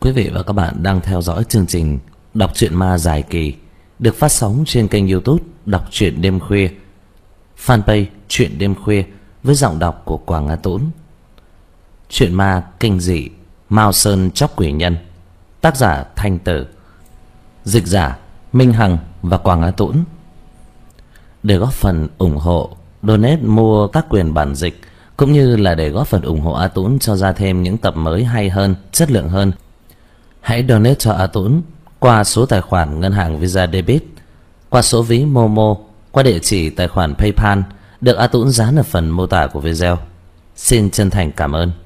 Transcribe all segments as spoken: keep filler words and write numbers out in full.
Quý vị và các bạn đang theo dõi chương trình Đọc truyện ma dài kỳ được phát sóng trên kênh YouTube Đọc truyện đêm khuya, fanpage Truyện đêm khuya với giọng đọc của Quảng Á Tũng. Truyện ma kinh dị Mao Sơn Chóc Quỷ Nhân, tác giả Thanh Tử, dịch giả Minh Hằng và Quảng Á Tũng. Để góp phần ủng hộ, donate mua các quyền bản dịch cũng như là để góp phần ủng hộ A Tũng cho ra thêm những tập mới hay hơn, chất lượng hơn, hãy donate cho A Tũng qua số tài khoản ngân hàng Visa Debit, qua số ví Momo, qua địa chỉ tài khoản PayPal được A Tũng dán ở phần mô tả của video. Xin chân thành cảm ơn.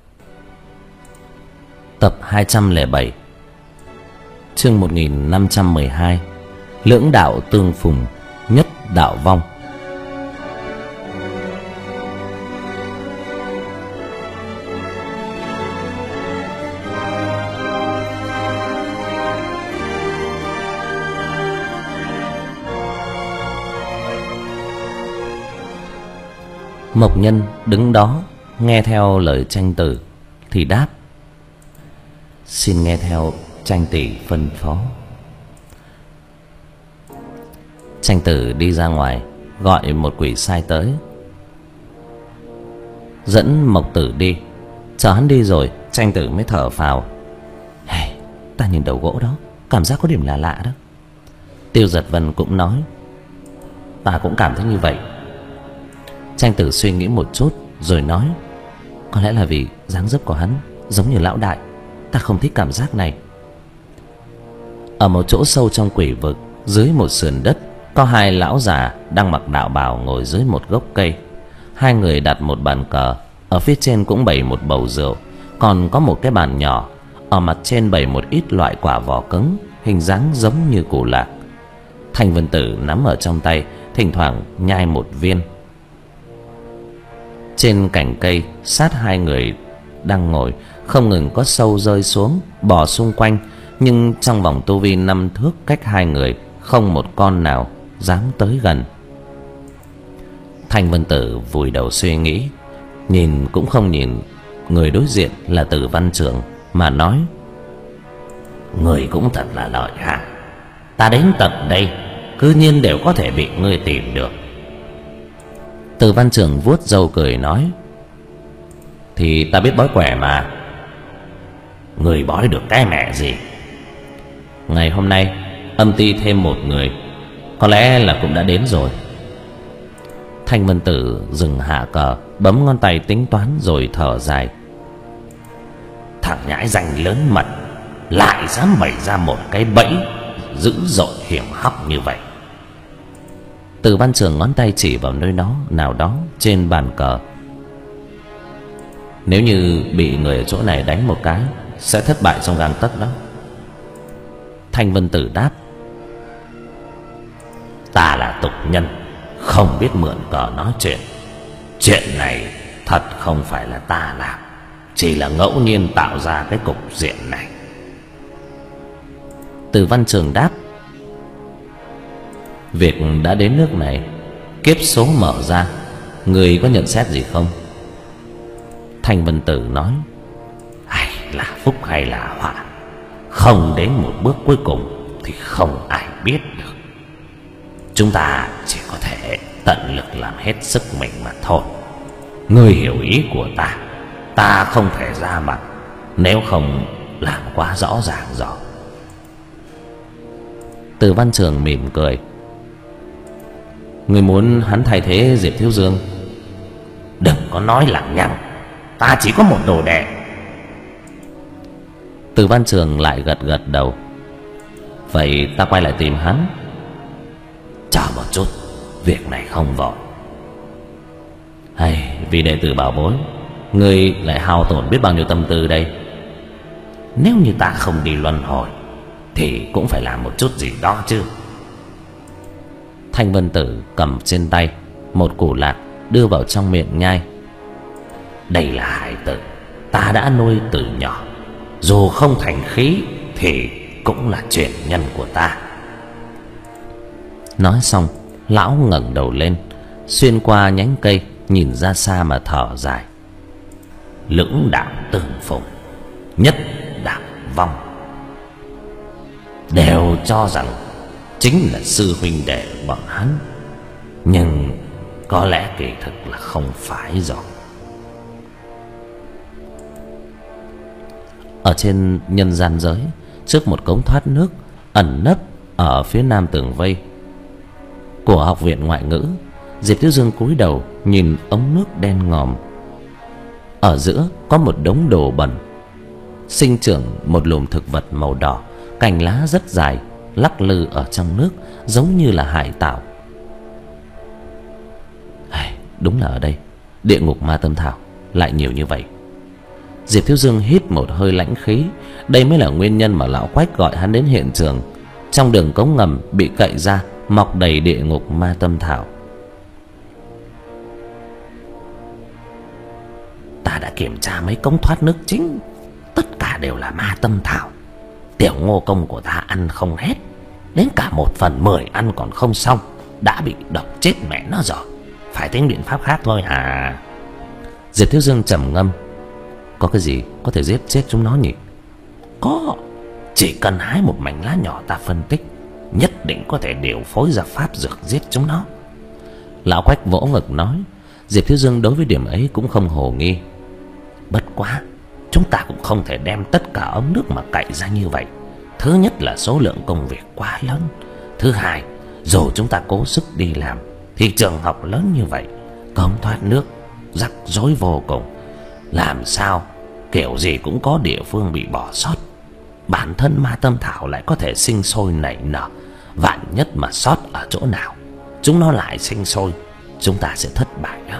Tập hai trăm lẻ bảy, chương một nghìn năm trăm mười hai, lưỡng đạo tương phùng, nhất đạo vong. Mộc Nhân đứng đó nghe theo lời Tranh Tử thì đáp: xin nghe theo Tranh tỷ phân phó. Tranh Tử đi ra ngoài gọi một quỷ sai tới, dẫn Mộc Tử đi. Chờ hắn đi rồi, Tranh Tử mới thở phào: hey, ta nhìn đầu gỗ đó, cảm giác có điểm lạ lạ đó. Tiêu Giật Vân cũng nói: ta cũng cảm thấy như vậy. Tranh Tử suy nghĩ một chút rồi nói: có lẽ là vì dáng dấp của hắn giống như lão đại, ta không thích cảm giác này. Ở một chỗ sâu trong quỷ vực, dưới một sườn đất, có hai lão già đang mặc đạo bào ngồi dưới một gốc cây. Hai người đặt một bàn cờ, ở phía trên cũng bày một bầu rượu, còn có một cái bàn nhỏ, ở mặt trên bày một ít loại quả vỏ cứng, hình dáng giống như củ lạc. Thanh Vân Tử nắm ở trong tay, thỉnh thoảng nhai một viên. Trên cành cây sát hai người đang ngồi, không ngừng có sâu rơi xuống bò xung quanh, nhưng trong vòng tu vi năm thước cách hai người, không một con nào dám tới gần. Thanh Vân Tử vùi đầu suy nghĩ, nhìn cũng không nhìn người đối diện là Tử Văn Trưởng mà nói: người cũng thật là lợi hại, ta đến tận đây cư nhiên đều có thể bị ngươi tìm được. Tử Văn Trưởng vuốt râu cười nói: thì ta biết bói quẻ mà. Người bói được cái mẹ gì? Ngày hôm nay âm ty thêm một người, có lẽ là cũng đã đến rồi. Thanh Vân Tử dừng hạ cờ, bấm ngón tay tính toán rồi thở dài: thằng nhãi danh lớn mật lại dám bày ra một cái bẫy dữ dội hiểm hóc như vậy. Từ Văn Trường ngón tay chỉ vào nơi đó nào đó trên bàn cờ: nếu như bị người ở chỗ này đánh một cái, sẽ thất bại trong gang tấc đó. Thanh Vân Tử đáp: ta là tục nhân, không biết mượn cờ nói chuyện. Chuyện này thật không phải là ta làm, chỉ là ngẫu nhiên tạo ra cái cục diện này. Từ Văn Trường đáp: việc đã đến nước này, kiếp số mở ra, người có nhận xét gì không? Thanh Vân Tử nói: hay là phúc hay là họa, không đến một bước cuối cùng thì không ai biết được. Chúng ta chỉ có thể tận lực làm hết sức mình mà thôi. Ngươi hiểu ý của ta, ta không thể ra mặt nếu không làm quá rõ ràng rồi. Từ Văn Trường mỉm cười: ngươi muốn hắn thay thế Diệp Thiếu Dương? Đừng có nói lằng nhằng, ta chỉ có một đồ đệ. Từ Văn Trường lại gật gật đầu: vậy ta quay lại tìm hắn. Chờ một chút, việc này không vội. Hay vì đệ tử bảo bối, ngươi lại hao tổn biết bao nhiêu tâm tư đây. Nếu như ta không đi luân hồi thì cũng phải làm một chút gì đó chứ. Thanh Vân Tử cầm trên tay một củ lạc đưa vào trong miệng nhai: đây là hài tử ta đã nuôi từ nhỏ, dù không thành khí thì cũng là truyền nhân của ta. Nói xong, lão ngẩng đầu lên, xuyên qua nhánh cây nhìn ra xa mà thở dài: lưỡng đạo tương phùng, nhất đạo vong, đều cho rằng chính là sư huynh đệ bọn hắn. Nhưng có lẽ kỳ thực là không phải rồi. Ở trên nhân gian giới, trước một cống thoát nước ẩn nấp ở phía nam tường vây của học viện ngoại ngữ, Diệp Thiếu Dương cúi đầu nhìn ống nước đen ngòm. Ở giữa có một đống đồ bẩn, sinh trưởng một lùm thực vật màu đỏ, cành lá rất dài, lắc lư ở trong nước giống như là hải tảo. Đúng là ở đây địa ngục ma tâm thảo lại nhiều như vậy. Diệp Thiếu Dương hít một hơi lãnh khí. Đây mới là nguyên nhân mà lão Quách gọi hắn đến hiện trường. Trong đường cống ngầm bị cậy ra mọc đầy địa ngục ma tâm thảo. Ta đã kiểm tra mấy cống thoát nước chính, tất cả đều là ma tâm thảo. Tiểu Ngô công của ta ăn không hết, đến cả một phần mười ăn còn không xong, đã bị độc chết mẹ nó rồi. Phải tính biện pháp khác thôi à. Diệp Thiếu Dương trầm ngâm. Có cái gì có thể giết chết chúng nó nhỉ? Có. Chỉ cần hái một mảnh lá nhỏ ta phân tích, nhất định có thể điều phối ra pháp dược giết chúng nó. Lão Quách vỗ ngực nói. Diệp Thiếu Dương đối với điểm ấy cũng không hồ nghi. Bất quá, chúng ta cũng không thể đem tất cả ống nước mà cậy ra như vậy. Thứ nhất là số lượng công việc quá lớn. Thứ hai, dù chúng ta cố sức đi làm thì trường học lớn như vậy, cống thoát nước rắc rối vô cùng. Làm sao kiểu gì cũng có địa phương bị bỏ sót. Bản thân ma tâm thảo lại có thể sinh sôi nảy nở, vạn nhất mà sót ở chỗ nào, chúng nó lại sinh sôi, chúng ta sẽ thất bại đó.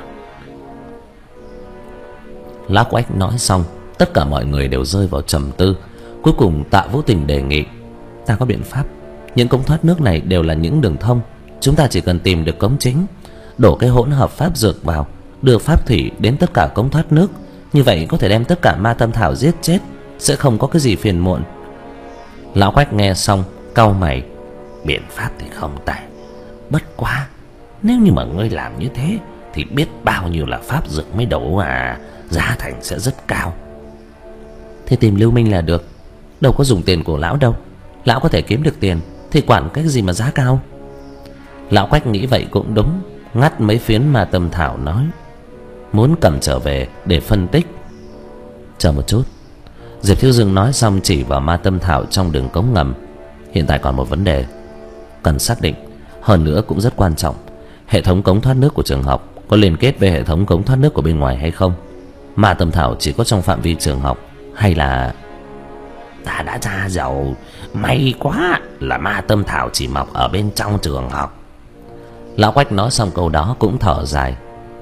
Lão Quách nói xong, tất cả mọi người đều rơi vào trầm tư. Cuối cùng Tạ Vũ Tình đề nghị. Ta có biện pháp. Những cống thoát nước này đều là những đường thông, chúng ta chỉ cần tìm được cống chính, đổ cái hỗn hợp pháp dược vào, đưa pháp thủy đến tất cả cống thoát nước. Như vậy có thể đem tất cả ma tâm thảo giết chết, sẽ không có cái gì phiền muộn. Lão Quách nghe xong cau mày. Biện pháp thì không tệ, bất quá nếu như mà ngươi làm như thế thì biết bao nhiêu là pháp dược mới đủ à. Giá thành sẽ rất cao. Thì tìm Lưu Minh là được. Đâu có dùng tiền của lão đâu. Lão có thể kiếm được tiền thì quản cái gì mà giá cao. Lão Quách nghĩ vậy cũng đúng, ngắt mấy phiến ma tâm thảo nói. Muốn cầm trở về để phân tích. Chờ một chút. Diệp Thiếu Dương nói xong chỉ vào ma tâm thảo trong đường cống ngầm. Hiện tại còn một vấn đề cần xác định, hơn nữa cũng rất quan trọng. Hệ thống cống thoát nước của trường học có liên kết với hệ thống cống thoát nước của bên ngoài hay không? Ma tâm thảo chỉ có trong phạm vi trường học hay là... Ta đã tra rồi, may quá là ma tâm thảo chỉ mọc ở bên trong trường học. Lão Quách nói xong câu đó cũng thở dài.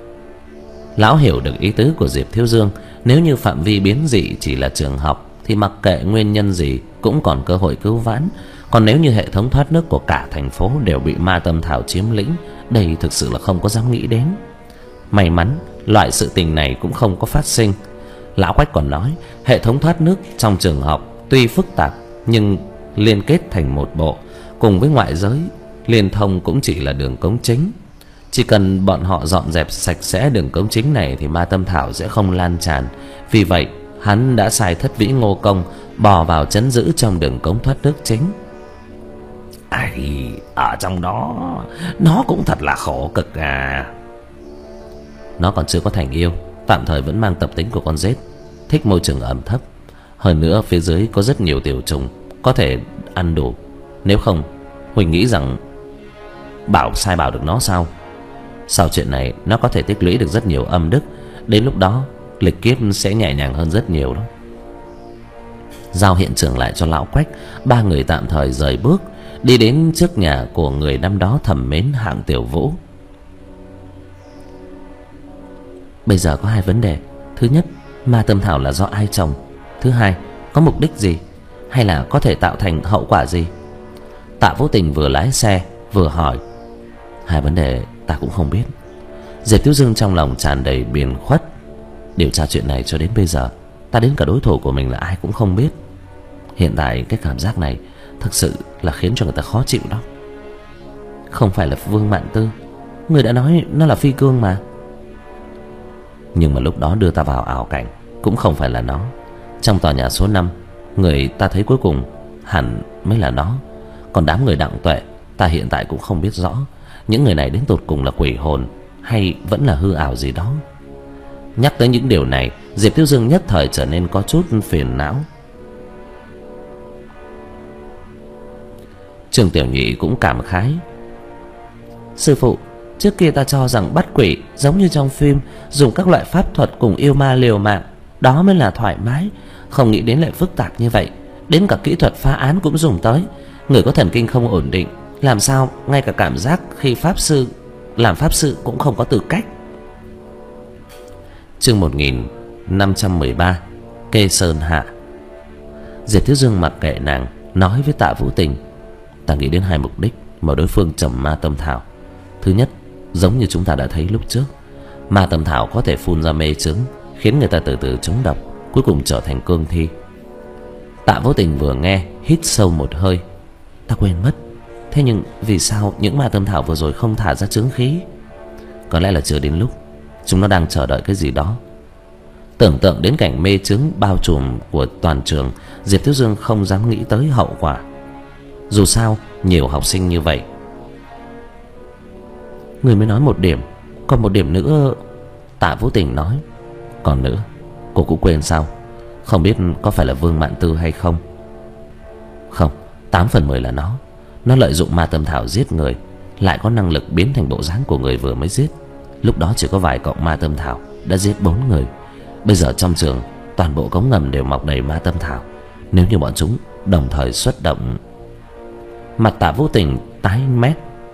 Lão hiểu được ý tứ của Diệp Thiếu Dương. Nếu như phạm vi biến dị chỉ là trường học thì mặc kệ nguyên nhân gì cũng còn cơ hội cứu vãn. Còn nếu như hệ thống thoát nước của cả thành phố đều bị ma tâm thảo chiếm lĩnh, đây thực sự là không có dám nghĩ đến. May mắn loại sự tình này cũng không có phát sinh. Lão Quách còn nói hệ thống thoát nước trong trường học tuy phức tạp nhưng liên kết thành một bộ, cùng với ngoại giới liên thông cũng chỉ là đường cống chính. Chỉ cần bọn họ dọn dẹp sạch sẽ đường cống chính này thì ma tâm thảo sẽ không lan tràn. Vì vậy hắn đã sai Thất Vĩ Ngô Công bò vào trấn giữ trong đường cống thoát nước chính. Ai, ở trong đó nó cũng thật là khổ cực à. Nó còn chưa có thành yêu, tạm thời vẫn mang tập tính của con rết, thích môi trường ẩm thấp. Hơn nữa phía dưới có rất nhiều tiểu trùng có thể ăn đủ. Nếu không, Huỳnh nghĩ rằng bảo sai bảo được nó sao? Sau chuyện này nó có thể tích lũy được rất nhiều âm đức. Đến lúc đó lịch kiếp sẽ nhẹ nhàng hơn rất nhiều đó. Giao hiện trường lại cho Lão Quách. Ba người tạm thời rời bước, đi đến trước nhà của người năm đó thầm mến Hạng Tiểu Vũ. Bây giờ có hai vấn đề. Thứ nhất, ma tâm thảo là do ai trồng? Thứ hai, có mục đích gì, hay là có thể tạo thành hậu quả gì? Tạ Vũ Tình vừa lái xe vừa hỏi. Hai vấn đề ta cũng không biết. Diệp Thiếu Dương trong lòng tràn đầy biền khuất. Điều tra chuyện này cho đến bây giờ, ta đến cả đối thủ của mình là ai cũng không biết. Hiện tại cái cảm giác này thực sự là khiến cho người ta khó chịu đó. Không phải là Vương Mạn Tư, người đã nói nó là phi cương mà. Nhưng mà lúc đó đưa ta vào ảo cảnh cũng không phải là nó. Trong tòa nhà số năm, Người ta thấy cuối cùng hẳn mới là nó. Còn đám người Đặng Tuệ, ta hiện tại cũng không biết rõ những người này đến tột cùng là quỷ hồn hay vẫn là hư ảo gì đó. Nhắc tới những điều này, Diệp Thiếu Dương nhất thời trở nên có chút phiền não. Trương Tiểu Nhị cũng cảm khái: sư phụ, trước kia ta cho rằng bắt quỷ giống như trong phim, dùng các loại pháp thuật cùng yêu ma liều mạng, đó mới là thoải mái. Không nghĩ đến lại phức tạp như vậy, đến cả kỹ thuật phá án cũng dùng tới. Người có thần kinh không ổn định, làm sao ngay cả cảm giác khi pháp sư làm pháp sư cũng không có tư cách. Chương một nghìn năm trăm mười ba, Kê Sơn Hạ. Diệp Thiếu Dương mặc kệ nàng, nói với Tạ Vũ Tình: ta nghĩ đến hai mục đích mà đối phương trầm ma tâm thảo. Thứ nhất, giống như chúng ta đã thấy lúc trước, ma tâm thảo có thể phun ra mê chứng, khiến người ta từ từ trúng độc, cuối cùng trở thành cương thi. Tạ Vũ Tình vừa nghe hít sâu một hơi: ta quên mất, thế nhưng vì sao những ma tâm thảo vừa rồi không thả ra chứng khí? Có lẽ là chưa đến lúc, chúng nó đang chờ đợi cái gì đó. Tưởng tượng đến cảnh mê chứng bao trùm của toàn trường, Diệp Thiếu Dương không dám nghĩ tới hậu quả. Dù sao nhiều học sinh như vậy. Người mới nói một điểm, còn một điểm nữa. Tạ Vũ Tình nói: còn nữa, cô cũng quên sao? Không biết có phải là Vương Mạn Tư hay không? Không, tám phần mười là nó. Nó lợi dụng ma tâm thảo giết người, lại có năng lực biến thành bộ dáng của người vừa mới giết. Lúc đó chỉ có vài cọng ma tâm thảo đã giết bốn người. Bây giờ trong trường toàn bộ cống ngầm đều mọc đầy ma tâm thảo. Nếu như bọn chúng đồng thời xuất động. Mặt Tạ Vũ Tình tái mét.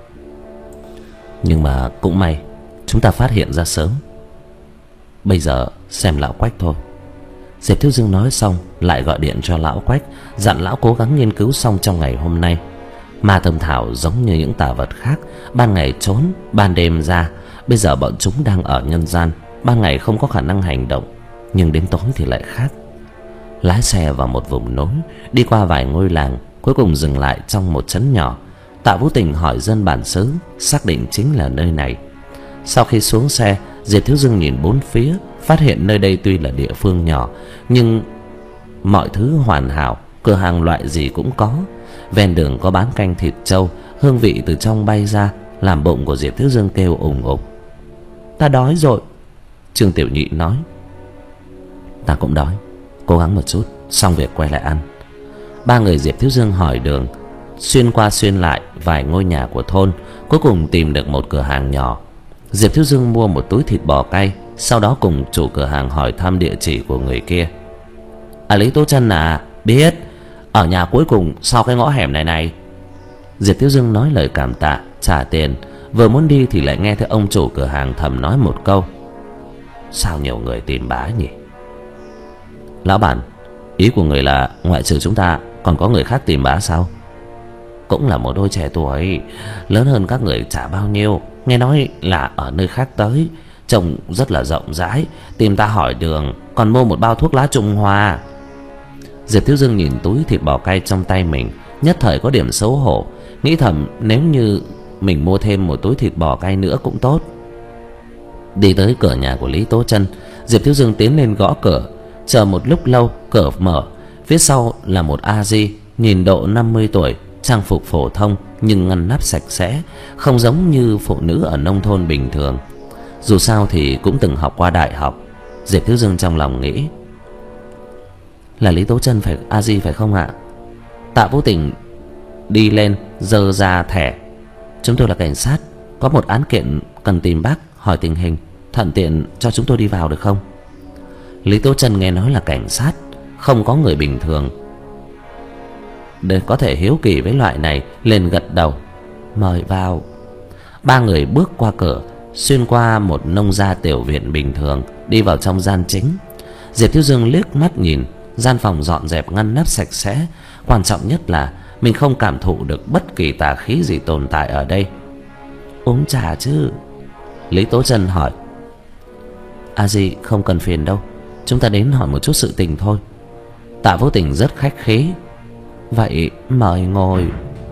Nhưng mà cũng may chúng ta phát hiện ra sớm. Bây giờ xem lão Quách thôi. Diệp Thiếu Dương nói xong lại gọi điện cho lão Quách, dặn lão cố gắng nghiên cứu xong trong ngày hôm nay. Ma tâm thảo giống như những tà vật khác, ban ngày trốn, ban đêm ra. Bây giờ bọn chúng đang ở nhân gian, ban ngày không có khả năng hành động, nhưng đến tối thì lại khác. Lái xe vào một vùng núi, đi qua vài ngôi làng, cuối cùng dừng lại trong một trấn nhỏ. Tạ Vũ Tình hỏi dân bản xứ, xác định chính là nơi này. Sau khi xuống xe, Diệp Thiếu Dương nhìn bốn phía, phát hiện nơi đây tuy là địa phương nhỏ, nhưng mọi thứ hoàn hảo, cửa hàng loại gì cũng có. Ven đường có bán canh thịt trâu, hương vị từ trong bay ra, làm bụng của Diệp Thiếu Dương kêu ủng ục. Ta đói rồi. Trương Tiểu Nhị nói: ta cũng đói, cố gắng một chút, xong việc quay lại ăn. Ba người Diệp Thiếu Dương hỏi đường, xuyên qua xuyên lại vài ngôi nhà của thôn, cuối cùng tìm được một cửa hàng nhỏ. Diệp Thiếu Dương mua một túi thịt bò cay, sau đó cùng chủ cửa hàng hỏi thăm địa chỉ của người kia. À, Lý Tố Chân à? Biết, ở nhà cuối cùng sau cái ngõ hẻm này này. Diệp Thiếu Dương nói lời cảm tạ, trả tiền. Vừa muốn đi thì lại nghe thấy ông chủ cửa hàng thầm nói một câu: sao nhiều người tìm bá nhỉ? Lão bản, ý của người là ngoại trừ chúng ta còn có người khác tìm bá sao? Cũng là một đôi trẻ tuổi, lớn hơn các người chả bao nhiêu. Nghe nói là ở nơi khác tới, trông rất là rộng rãi, tìm ta hỏi đường, còn mua một bao thuốc lá Trung Hoa. Diệp Thiếu Dương nhìn túi thịt bò cay trong tay mình, nhất thời có điểm xấu hổ, nghĩ thầm nếu như mình mua thêm một túi thịt bò cay nữa cũng tốt. Đi tới cửa nhà của Lý Tố Chân, Diệp Thiếu Dương tiến lên gõ cửa. Chờ một lúc lâu, cửa mở. Phía sau là một a di, nhìn độ năm mươi tuổi, trang phục phổ thông nhưng ngăn nắp sạch sẽ, không giống như phụ nữ ở nông thôn bình thường. Dù sao thì cũng từng học qua đại học. Diệp Thiếu Dương trong lòng nghĩ: là Lý Tố Chân phải, a di phải không ạ? Tạ Vũ Tình đi lên giơ ra thẻ: chúng tôi là cảnh sát, có một án kiện cần tìm bác hỏi tình hình, thuận tiện cho chúng tôi đi vào được không? Lý Tố Chân nghe nói là cảnh sát, không có người bình thường để có thể hiếu kỳ với loại này, liền gật đầu: mời vào. Ba người bước qua cửa, xuyên qua một nông gia tiểu viện bình thường, đi vào trong gian chính. Diệp Thiếu Dương liếc mắt nhìn, gian phòng dọn dẹp ngăn nắp sạch sẽ, quan trọng nhất là mình không cảm thụ được bất kỳ tà khí gì tồn tại ở đây. Uống trà chứ? Lý Tố Chân hỏi. A di không cần phiền đâu, chúng ta đến hỏi một chút sự tình thôi. Tạ Vô Tình rất khách khí. Vậy mời ngồi.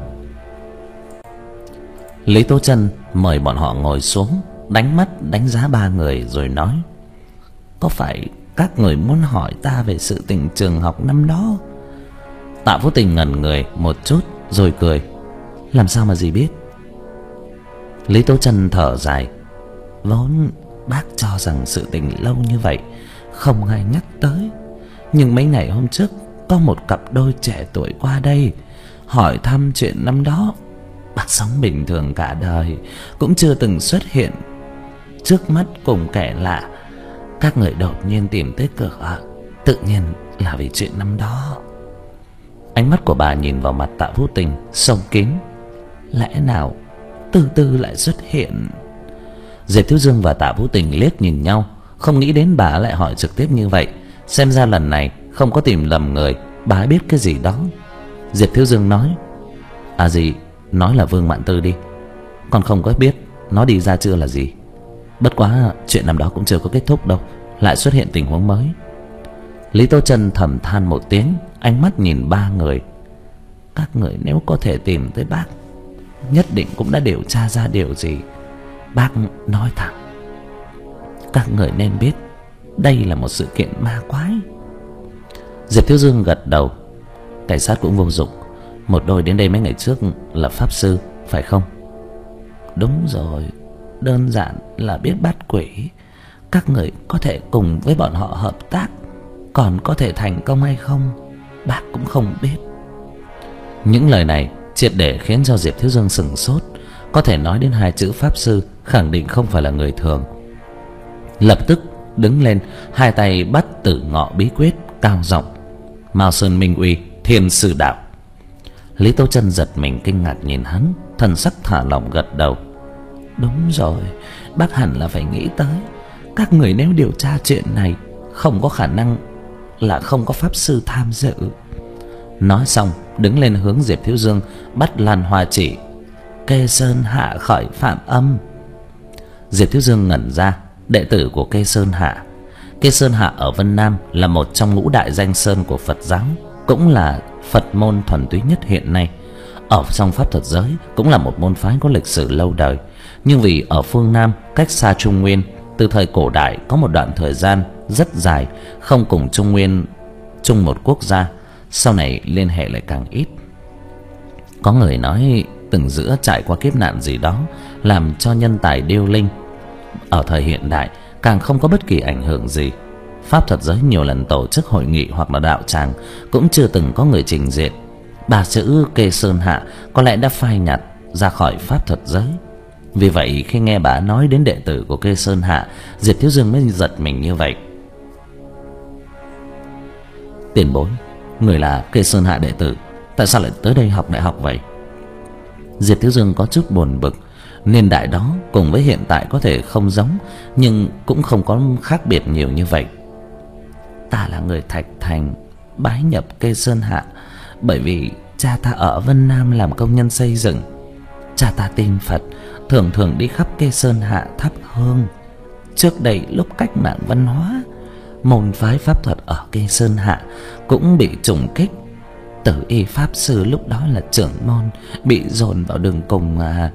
Lý Tố Chân mời bọn họ ngồi xuống, đánh mắt đánh giá ba người rồi nói: có phải các người muốn hỏi ta về sự tình trường học năm đó? Tạ Vũ Tình ngẩn người một chút rồi cười. Làm sao mà dì biết? Lý Tố Trân thở dài. Vốn bác cho rằng sự tình lâu như vậy không ai nhắc tới, nhưng mấy ngày hôm trước có một cặp đôi trẻ tuổi qua đây hỏi thăm chuyện năm đó. Bác sống bình thường cả đời cũng chưa từng xuất hiện trước mắt cùng kẻ lạ. Các người đột nhiên tìm tới cửa, tự nhiên là vì chuyện năm đó. Ánh mắt của bà nhìn vào mặt Tạ Vũ Tình sâu kín. Lẽ nào từ từ lại xuất hiện? Diệp Thiếu Dương và Tạ Vũ Tình liếc nhìn nhau, không nghĩ đến bà lại hỏi trực tiếp như vậy. Xem ra lần này không có tìm lầm người, bà ấy biết cái gì đó. Diệp Thiếu Dương nói: À gì, nói là Vương Mạn Tư đi. Con không có biết nó đi ra chưa là gì. Bất quá chuyện năm đó cũng chưa có kết thúc đâu, lại xuất hiện tình huống mới. Lý Tố Trân thầm than một tiếng, ánh mắt nhìn ba người. Các người nếu có thể tìm tới bác, nhất định cũng đã điều tra ra điều gì. Bác nói thẳng, các người nên biết đây là một sự kiện ma quái. Diệp Thiếu Dương gật đầu. Cảnh sát cũng vô dụng. Một đôi đến đây mấy ngày trước là pháp sư, phải không? Đúng rồi, đơn giản là biết bắt quỷ. Các người có thể cùng với bọn họ hợp tác, còn có thể thành công hay không, bác cũng không biết. Những lời này triệt để khiến cho Diệp Thiếu Dương sửng sốt. Có thể nói đến hai chữ pháp sư, khẳng định không phải là người thường. Lập tức đứng lên, hai tay bắt Tử Ngọ bí quyết, cao giọng: Mao Sơn Minh Uy, Thiên Sư Đạo. Lý Tố Trân giật mình kinh ngạc nhìn hắn, thần sắc thả lỏng gật đầu. Đúng rồi, bác hẳn là phải nghĩ tới. Các người nếu điều tra chuyện này, không có khả năng là không có pháp sư tham dự. Nói xong đứng lên hướng Diệp Thiếu Dương bắt Lan Hoa chỉ: Kê Sơn Hạ khỏi phạm âm. Diệp Thiếu Dương ngẩn ra. Đệ tử của Kê Sơn Hạ. Kê Sơn Hạ ở Vân Nam là một trong ngũ đại danh sơn của Phật giáo, cũng là Phật môn thuần túy nhất hiện nay. Ở trong pháp thuật giới cũng là một môn phái có lịch sử lâu đời. Nhưng vì ở phương Nam cách xa Trung Nguyên, từ thời cổ đại có một đoạn thời gian rất dài không cùng Trung Nguyên chung một quốc gia, sau này liên hệ lại càng ít. Có người nói từng giữa trải qua kiếp nạn gì đó làm cho nhân tài điêu linh. Ở thời hiện đại càng không có bất kỳ ảnh hưởng gì. Pháp thuật giới nhiều lần tổ chức hội nghị hoặc là đạo tràng, cũng chưa từng có người trình diện. Ba chữ Kê Sơn Hạ có lẽ đã phai nhạt ra khỏi pháp thuật giới. Vì vậy khi nghe bà nói đến đệ tử của Kê Sơn Hạ, Diệp Thiếu Dương mới giật mình như vậy. Tiền bối, người là Kê Sơn Hạ đệ tử, tại sao lại tới đây học đại học vậy? Diệp Thiếu Dương có chút buồn bực. Niên đại đó cùng với hiện tại có thể không giống, nhưng cũng không có khác biệt nhiều như vậy. Ta là người Thạch Thành, bái nhập Kê Sơn Hạ bởi vì cha ta ở Vân Nam làm công nhân xây dựng. Cha ta tin Phật, thường thường đi khắp Kê Sơn Hạ thắp hương. Trước đây lúc cách mạng văn hóa, môn phái pháp thuật ở Kê Sơn Hạ cũng bị trùng kích. Tử y pháp sư lúc đó là trưởng môn, bị dồn vào đường cùng mà.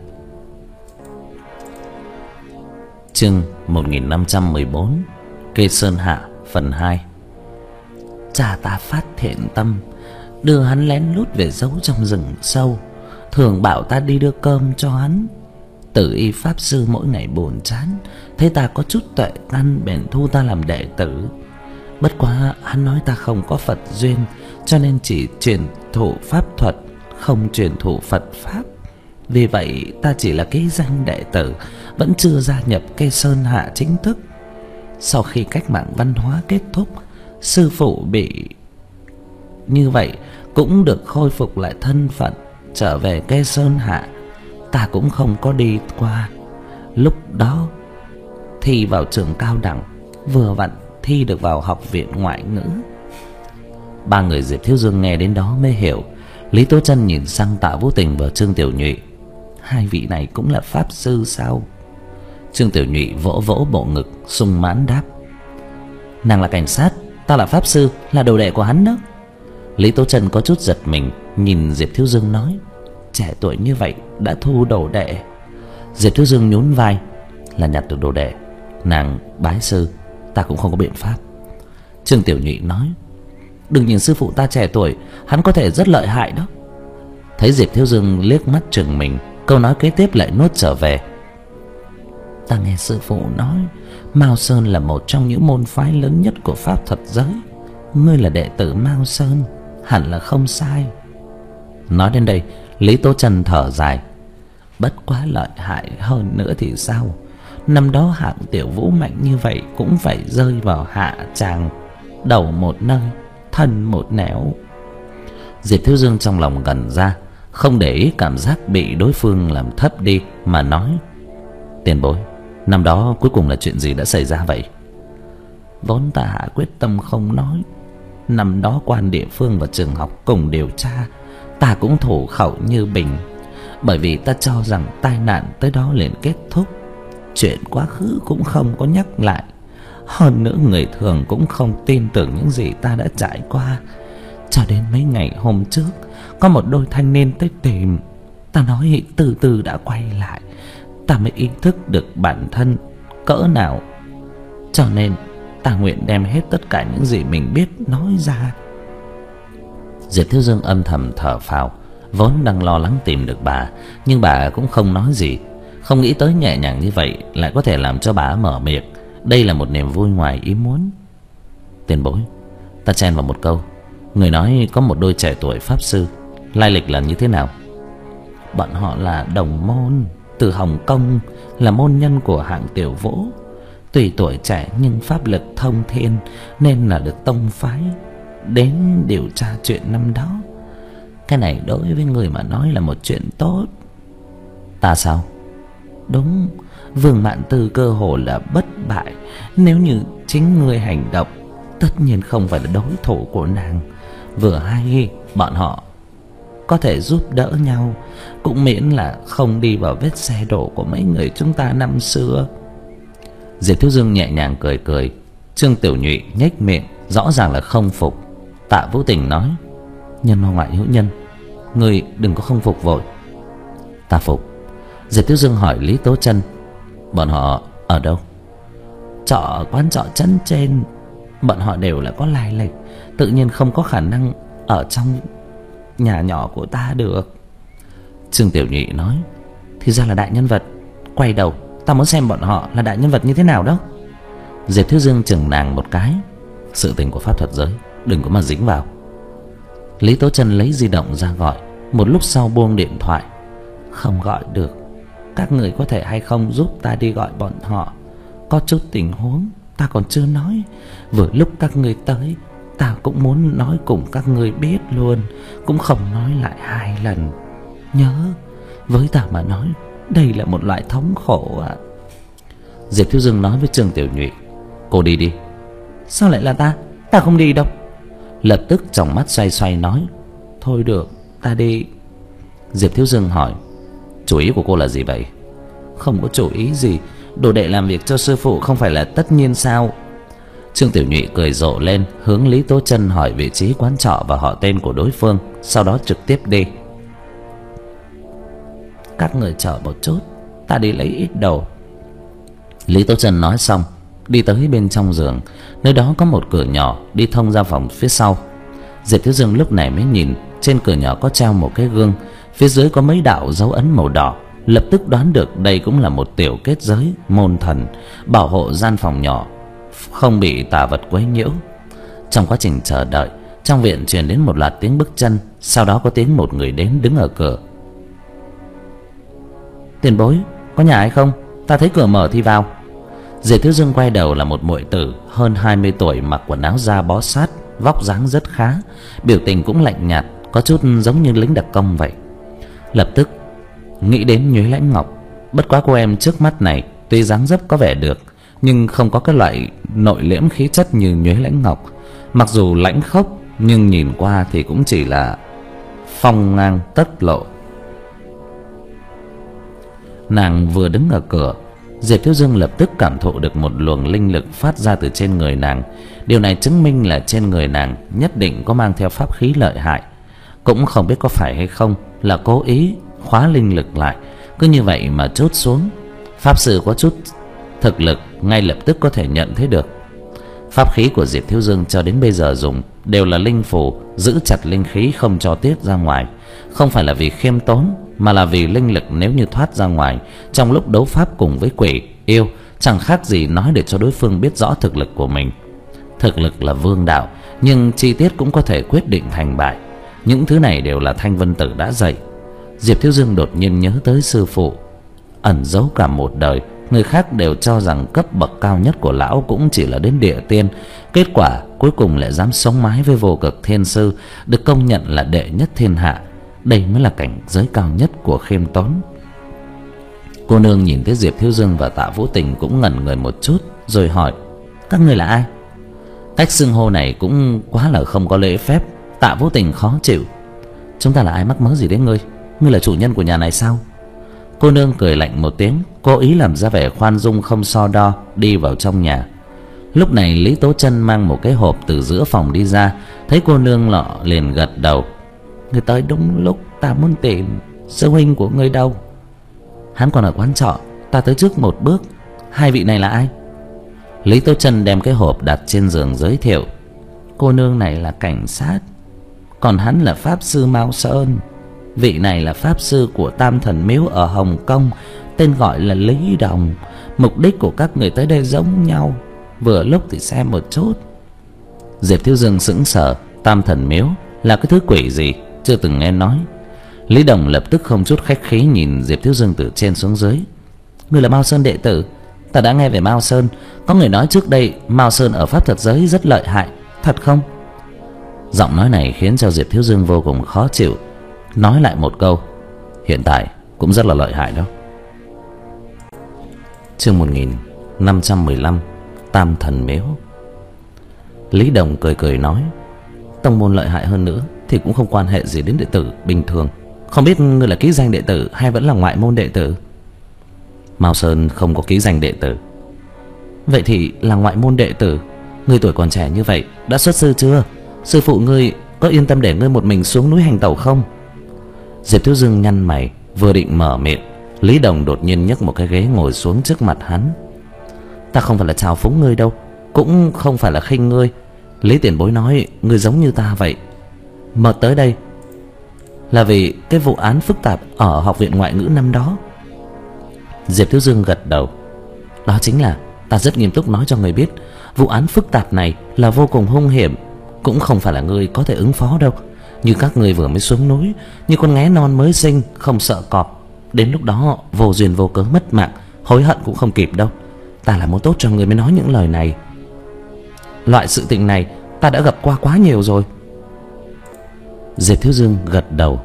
Chương một nghìn năm trăm mười bốn, Kê Sơn Hạ phần hai. Cha ta phát thiện tâm, đưa hắn lén lút về giấu trong rừng sâu, thường bảo ta đi đưa cơm cho hắn. Tử y pháp sư mỗi ngày buồn chán, thấy ta có chút tuệ căn bèn thu ta làm đệ tử. Bất quá hắn nói ta không có Phật duyên, cho nên chỉ truyền thụ pháp thuật, không truyền thụ Phật pháp. Vì vậy ta chỉ là cái danh đệ tử, vẫn chưa gia nhập Kê Sơn Hạ chính thức. Sau khi cách mạng văn hóa kết thúc, sư phụ bị như vậy cũng được khôi phục lại thân phận, trở về Kê Sơn Hạ. Ta cũng không có đi qua. Lúc đó thi vào trường cao đẳng, vừa vặn thi được vào học viện ngoại ngữ. Ba người Diệp Thiếu Dương nghe đến đó mới hiểu. Lý Tố Trân nhìn sang Tạ Vũ Tình và Trương Tiểu Nhụy. Hai vị này cũng là pháp sư sao? Trương Tiểu Nhụy vỗ vỗ bộ ngực, sung mãn đáp: Nàng là cảnh sát, ta là pháp sư, là đồ đệ của hắn đó. Lý Tố Trân có chút giật mình, nhìn Diệp Thiếu Dương nói: Trẻ tuổi như vậy đã thu đồ đệ. Diệp Thiếu Dương nhún vai: Là nhặt được đồ đệ, nàng bái sư, ta cũng không có biện pháp. Trương Tiểu Nhụy nói: Đừng nhìn sư phụ ta trẻ tuổi, hắn có thể rất lợi hại đó. Thấy Diệp Thiếu Dương liếc mắt chừng mình, câu nói kế tiếp lại nuốt trở về. Ta nghe sư phụ nói Mao Sơn là một trong những môn phái lớn nhất của pháp thuật giới. Ngươi là đệ tử Mao Sơn, hẳn là không sai. Nói đến đây, Lý Tố Trần thở dài. Bất quá lợi hại hơn nữa thì sao? Năm đó Hạng Tiểu Vũ mạnh như vậy cũng phải rơi vào hạ tràng, đầu một nơi, thân một nẻo. Diệp Thiếu Dương trong lòng gần ra, không để ý cảm giác bị đối phương làm thấp đi, mà nói: Tiền bối, năm đó cuối cùng là chuyện gì đã xảy ra vậy? Vốn ta hạ quyết tâm không nói. Năm đó quan địa phương và trường học cùng điều tra, ta cũng thủ khẩu như bình, bởi vì ta cho rằng tai nạn tới đó liền kết thúc. Chuyện quá khứ cũng không có nhắc lại. Hơn nữa người thường cũng không tin tưởng những gì ta đã trải qua. Cho đến mấy ngày hôm trước, có một đôi thanh niên tới tìm. Ta nói từ từ đã quay lại, ta mới ý thức được bản thân cỡ nào. Cho nên ta nguyện đem hết tất cả những gì mình biết nói ra. Diệp Thiếu Dương âm thầm thở phào. Vốn đang lo lắng tìm được bà, nhưng bà cũng không nói gì. Không nghĩ tới nhẹ nhàng như vậy lại có thể làm cho bà mở miệng. Đây là một niềm vui ngoài ý muốn. Tiền bối, ta chen vào một câu. Người nói có một đôi trẻ tuổi pháp sư, lai lịch là như thế nào? Bọn họ là đồng môn từ Hồng Kông, là môn nhân của Hạng Tiểu Vũ. Tuy tuổi trẻ nhưng pháp lực thông thiên, nên là được tông phái đến điều tra chuyện năm đó. Cái này đối với người mà nói là một chuyện tốt. Ta sao? Đúng, Vương Mạn Tư cơ hồ là bất bại. Nếu như chính người hành động, tất nhiên không phải là đối thủ của nàng. Vừa hay bọn họ có thể giúp đỡ nhau, cũng miễn là không đi vào vết xe đổ của mấy người chúng ta năm xưa. Diệp Thiếu Dương nhẹ nhàng cười cười. Trương Tiểu Nhụy nhếch miệng, rõ ràng là không phục. Tạ Vũ Tình nói: Nhân hoa ngoại hữu nhân, người đừng có không phục vội. Ta phục. Diệp Thiếu Dương hỏi Lý Tố Trân: Bọn họ ở đâu? Trọ quán trọ trấn trên. Bọn họ đều là có lai lịch, tự nhiên không có khả năng ở trong nhà nhỏ của ta được. Trương Tiểu Nhụy nói: Thì ra là đại nhân vật. Quay đầu, ta muốn xem bọn họ là đại nhân vật như thế nào đó. Diệp Thiếu Dương chừng nàng một cái: Sự tình của pháp thuật giới đừng có mà dính vào. Lý Tố Trân lấy di động ra gọi. Một lúc sau buông điện thoại: Không gọi được. Các người có thể hay không giúp ta đi gọi bọn họ? Có chút tình huống ta còn chưa nói. Vừa lúc các người tới, ta cũng muốn nói cùng các người biết luôn, cũng không nói lại hai lần. Nhớ, với ta mà nói, đây là một loại thống khổ ạ. À. Diệp Thiếu Dương nói với Trương Tiểu Nhụy: Cô đi đi. Sao lại là ta? Ta không đi đâu. Lập tức trong mắt xoay xoay nói: Thôi được, ta đi. Diệp Thiếu Dương hỏi: Chủ ý của cô là gì vậy? Không có chủ ý gì. Đồ đệ làm việc cho sư phụ không phải là tất nhiên sao? Trương Tiểu Nhụy cười rộ lên, hướng Lý Tố Trân hỏi vị trí quán trọ và họ tên của đối phương, sau đó trực tiếp đi. Các người chờ một chút, ta đi lấy ít đồ. Lý Tố Trân nói xong, đi tới bên trong giường. Nơi đó có một cửa nhỏ đi thông ra phòng phía sau. Diệp Thiếu Dương lúc này mới nhìn, trên cửa nhỏ có treo một cái gương, phía dưới có mấy đạo dấu ấn màu đỏ. Lập tức đoán được đây cũng là một tiểu kết giới môn thần, bảo hộ gian phòng nhỏ không bị tà vật quấy nhiễu. Trong quá trình chờ đợi, trong viện truyền đến một loạt tiếng bước chân, sau đó có tiếng một người đến đứng ở cửa. Tiền bối, có nhà hay không? Ta thấy cửa mở thì vào. Diệp Thiếu Dương quay đầu là một muội tử hơn hai mươi tuổi, mặc quần áo da bó sát, vóc dáng rất khá, biểu tình cũng lạnh nhạt, có chút giống như lính đặc công vậy. Lập tức nghĩ đến Nhuế Lãnh Ngọc. Bất quá cô em trước mắt này tuy dáng dấp có vẻ được, nhưng không có cái loại nội liễm khí chất như Nhuế Lãnh Ngọc. Mặc dù lãnh khốc, nhưng nhìn qua thì cũng chỉ là phong ngang tất lộ. Nàng vừa đứng ở cửa, Diệp Thiếu Dương lập tức cảm thụ được một luồng linh lực phát ra từ trên người nàng. Điều này chứng minh là trên người nàng nhất định có mang theo pháp khí lợi hại. Cũng không biết có phải hay không là cố ý khóa linh lực lại, cứ như vậy mà chốt xuống. Pháp sư có chút thực lực ngay lập tức có thể nhận thấy được. Pháp khí của Diệp Thiếu Dương cho đến bây giờ dùng đều là linh phù giữ chặt linh khí không cho tiết ra ngoài. Không phải là vì khiêm tốn, mà là vì linh lực nếu như thoát ra ngoài trong lúc đấu pháp cùng với quỷ yêu, chẳng khác gì nói để cho đối phương biết rõ thực lực của mình. Thực lực là vương đạo, nhưng chi tiết cũng có thể quyết định thành bại. Những thứ này đều là Thanh Vân Tử đã dạy. Diệp Thiếu Dương đột nhiên nhớ tới sư phụ. Ẩn giấu cả một đời, người khác đều cho rằng cấp bậc cao nhất của lão cũng chỉ là đến địa tiên. Kết quả cuối cùng lại dám sống mái với Vô Cực Thiên Sư, được công nhận là đệ nhất thiên hạ. Đây mới là cảnh giới cao nhất của khiêm tốn. Cô nương nhìn thấy Diệp Thiếu Dương và Tạ Vũ Tình cũng ngẩn người một chút, rồi hỏi: các người là ai? Cách xưng hô này cũng quá là không có lễ phép. Tạ Vũ Tình khó chịu: chúng ta là ai mắc mớ gì đến ngươi? Ngươi là chủ nhân của nhà này sao? Cô nương cười lạnh một tiếng, cố ý làm ra vẻ khoan dung không so đo, đi vào trong nhà. Lúc này Lý Tố Chân mang một cái hộp từ giữa phòng đi ra, thấy cô nương lọ liền gật đầu: người tới đúng lúc, ta muốn tìm sư huynh của ngươi đâu. Hắn còn ở quán trọ, ta tới trước một bước. Hai vị này là ai? Lý Tố Chân đem cái hộp đặt trên giường giới thiệu: cô nương này là cảnh sát, còn hắn là pháp sư Mao Sơn. Vị này là pháp sư của Tam Thần Miếu ở Hồng Kông, tên gọi là Lý Đồng. Mục đích của các người tới đây giống nhau, vừa lúc thì xem một chút. Diệp Thiếu Dương sững sờ, Tam Thần Miếu là cái thứ quỷ gì, chưa từng nghe nói. Lý Đồng lập tức không chút khách khí nhìn Diệp Thiếu Dương từ trên xuống dưới: ngươi là Mao Sơn đệ tử? Ta đã nghe về Mao Sơn, có người nói trước đây Mao Sơn ở pháp thuật giới rất lợi hại, thật không? Giọng nói này khiến cho Diệp Thiếu Dương vô cùng khó chịu, nói lại một câu: hiện tại cũng rất là lợi hại đó. Chương một nghìn năm trăm mười lăm, Tam Thần Miếu. Lý Đồng cười cười nói: tông môn lợi hại hơn nữa thì cũng không quan hệ gì đến đệ tử bình thường. Không biết ngươi là ký danh đệ tử hay vẫn là ngoại môn đệ tử? Mao Sơn không có ký danh đệ tử. Vậy thì là ngoại môn đệ tử. Ngươi tuổi còn trẻ như vậy đã xuất sư chưa? Sư phụ ngươi có yên tâm để ngươi một mình xuống núi hành tẩu không? Diệp Thiếu Dương nhăn mày, vừa định mở miệng, Lý Đồng đột nhiên nhấc một cái ghế ngồi xuống trước mặt hắn. Ta không phải là trào phúng ngươi đâu, cũng không phải là khinh ngươi. Lý tiền bối nói ngươi giống như ta vậy. Mà tới đây là vì cái vụ án phức tạp ở học viện ngoại ngữ năm đó. Diệp Thiếu Dương gật đầu: đó chính là ta rất nghiêm túc nói cho người biết, vụ án phức tạp này là vô cùng hung hiểm, cũng không phải là ngươi có thể ứng phó đâu. Như các ngươi vừa mới xuống núi, như con nghé non mới sinh không sợ cọp, đến lúc đó vô duyên vô cớ mất mạng, hối hận cũng không kịp đâu. Ta là muốn tốt cho ngươi mới nói những lời này. Loại sự tình này ta đã gặp qua quá nhiều rồi. Diệp Thiếu Dương gật đầu: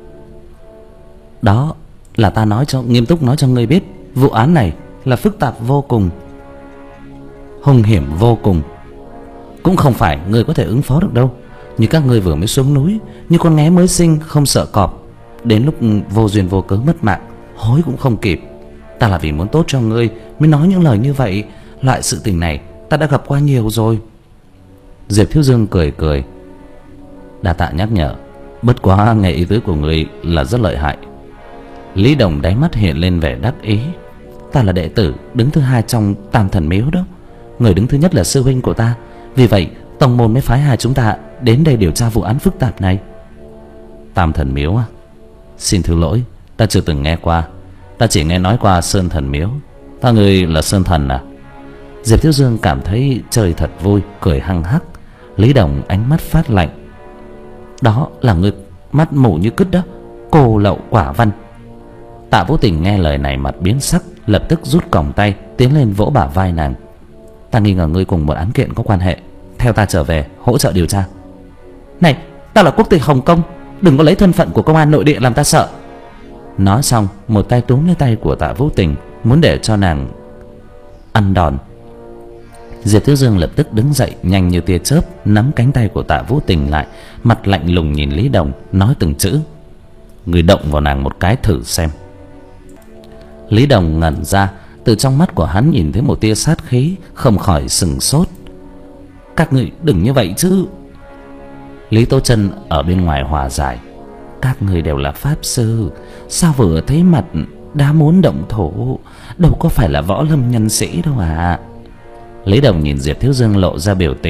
đó là ta nói cho nghiêm túc nói cho ngươi biết, vụ án này là phức tạp vô cùng, hung hiểm vô cùng, cũng không phải ngươi có thể ứng phó được đâu. Như các ngươi vừa mới xuống núi, như con nghé mới sinh không sợ cọp, đến lúc vô duyên vô cớ mất mạng, hối cũng không kịp. Ta là vì muốn tốt cho ngươi mới nói những lời như vậy. Loại sự tình này ta đã gặp qua nhiều rồi. Diệp Thiếu Dương cười cười: đa tạ nhắc nhở, bất quá nghe ý tứ của ngươi là rất lợi hại. Lý Đồng đáy mắt hiện lên vẻ đắc ý: ta là đệ tử đứng thứ hai trong Tam Thần Miếu đó, người đứng thứ nhất là sư huynh của ta, vì vậy tông môn mới phái hai chúng ta đến đây điều tra vụ án phức tạp này. Tam Thần Miếu à? Xin thứ lỗi, ta chưa từng nghe qua. Ta chỉ nghe nói qua Sơn Thần Miếu. Ta người là Sơn Thần à? Diệp Thiếu Dương cảm thấy trời thật vui, cười hăng hắc. Lý Đồng ánh mắt phát lạnh: đó là người mắt mù như cứt đó, cô lậu quả văn. Tạ Vũ Tình nghe lời này mặt biến sắc, lập tức rút còng tay tiến lên vỗ bả vai nàng: ta nghi ngờ ngươi cùng một án kiện có quan hệ, theo ta trở về hỗ trợ điều tra. Này, ta là quốc tịch Hồng Kông, đừng có lấy thân phận của công an nội địa làm ta sợ. Nói xong một tay túm lấy tay của Tạ Vũ Tình, muốn để cho nàng ăn đòn. Diệp Thiếu Dương lập tức đứng dậy nhanh như tia chớp, nắm cánh tay của Tạ Vũ Tình lại, mặt lạnh lùng nhìn Lý Đồng, nói từng chữ: người động vào nàng một cái thử xem. Lý Đồng ngẩn ra, từ trong mắt của hắn nhìn thấy một tia sát khí, không khỏi sừng sốt: các người đừng như vậy chứ. Lý Tố Chân ở bên ngoài hòa giải: các người đều là pháp sư, sao vừa thấy mặt đã muốn động thủ, đâu có phải là võ lâm nhân sĩ đâu à. Lý Đồng nhìn Diệp Thiếu Dương lộ ra biểu tình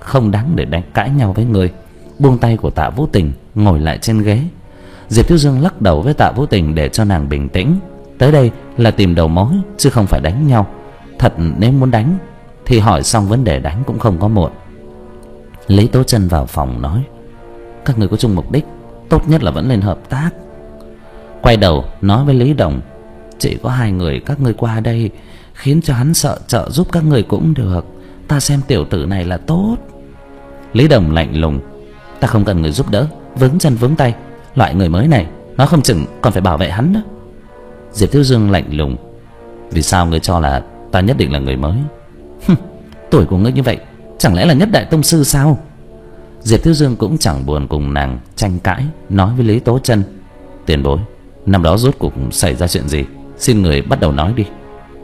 không đáng để đánh cãi nhau với người. Buông tay của Tạ Vũ Tình, ngồi lại trên ghế. Diệp Thiếu Dương lắc đầu với Tạ Vũ Tình để cho nàng bình tĩnh. Tới đây là tìm đầu mối chứ không phải đánh nhau. Thật nếu muốn đánh thì hỏi xong vấn đề đánh cũng không có muộn. Lý Tố Chân vào phòng nói: các người có chung mục đích, tốt nhất là vẫn nên hợp tác. Quay đầu nói với Lý Đồng: chỉ có hai người các ngươi qua đây khiến cho hắn sợ, trợ giúp các người cũng được. Ta xem tiểu tử này là tốt. Lý Đồng lạnh lùng: ta không cần người giúp đỡ, vướng chân vướng tay. Loại người mới này nó không chừng còn phải bảo vệ hắn đó. Diệp Thiếu Dương lạnh lùng: vì sao ngươi cho là ta nhất định là người mới? Tuổi của ngươi như vậy chẳng lẽ là nhất đại tông sư sao? Diệp Thiếu Dương cũng chẳng buồn cùng nàng tranh cãi, nói với Lý Tố Chân: tiền bối, năm đó rốt cuộc xảy ra chuyện gì? Xin người bắt đầu nói đi.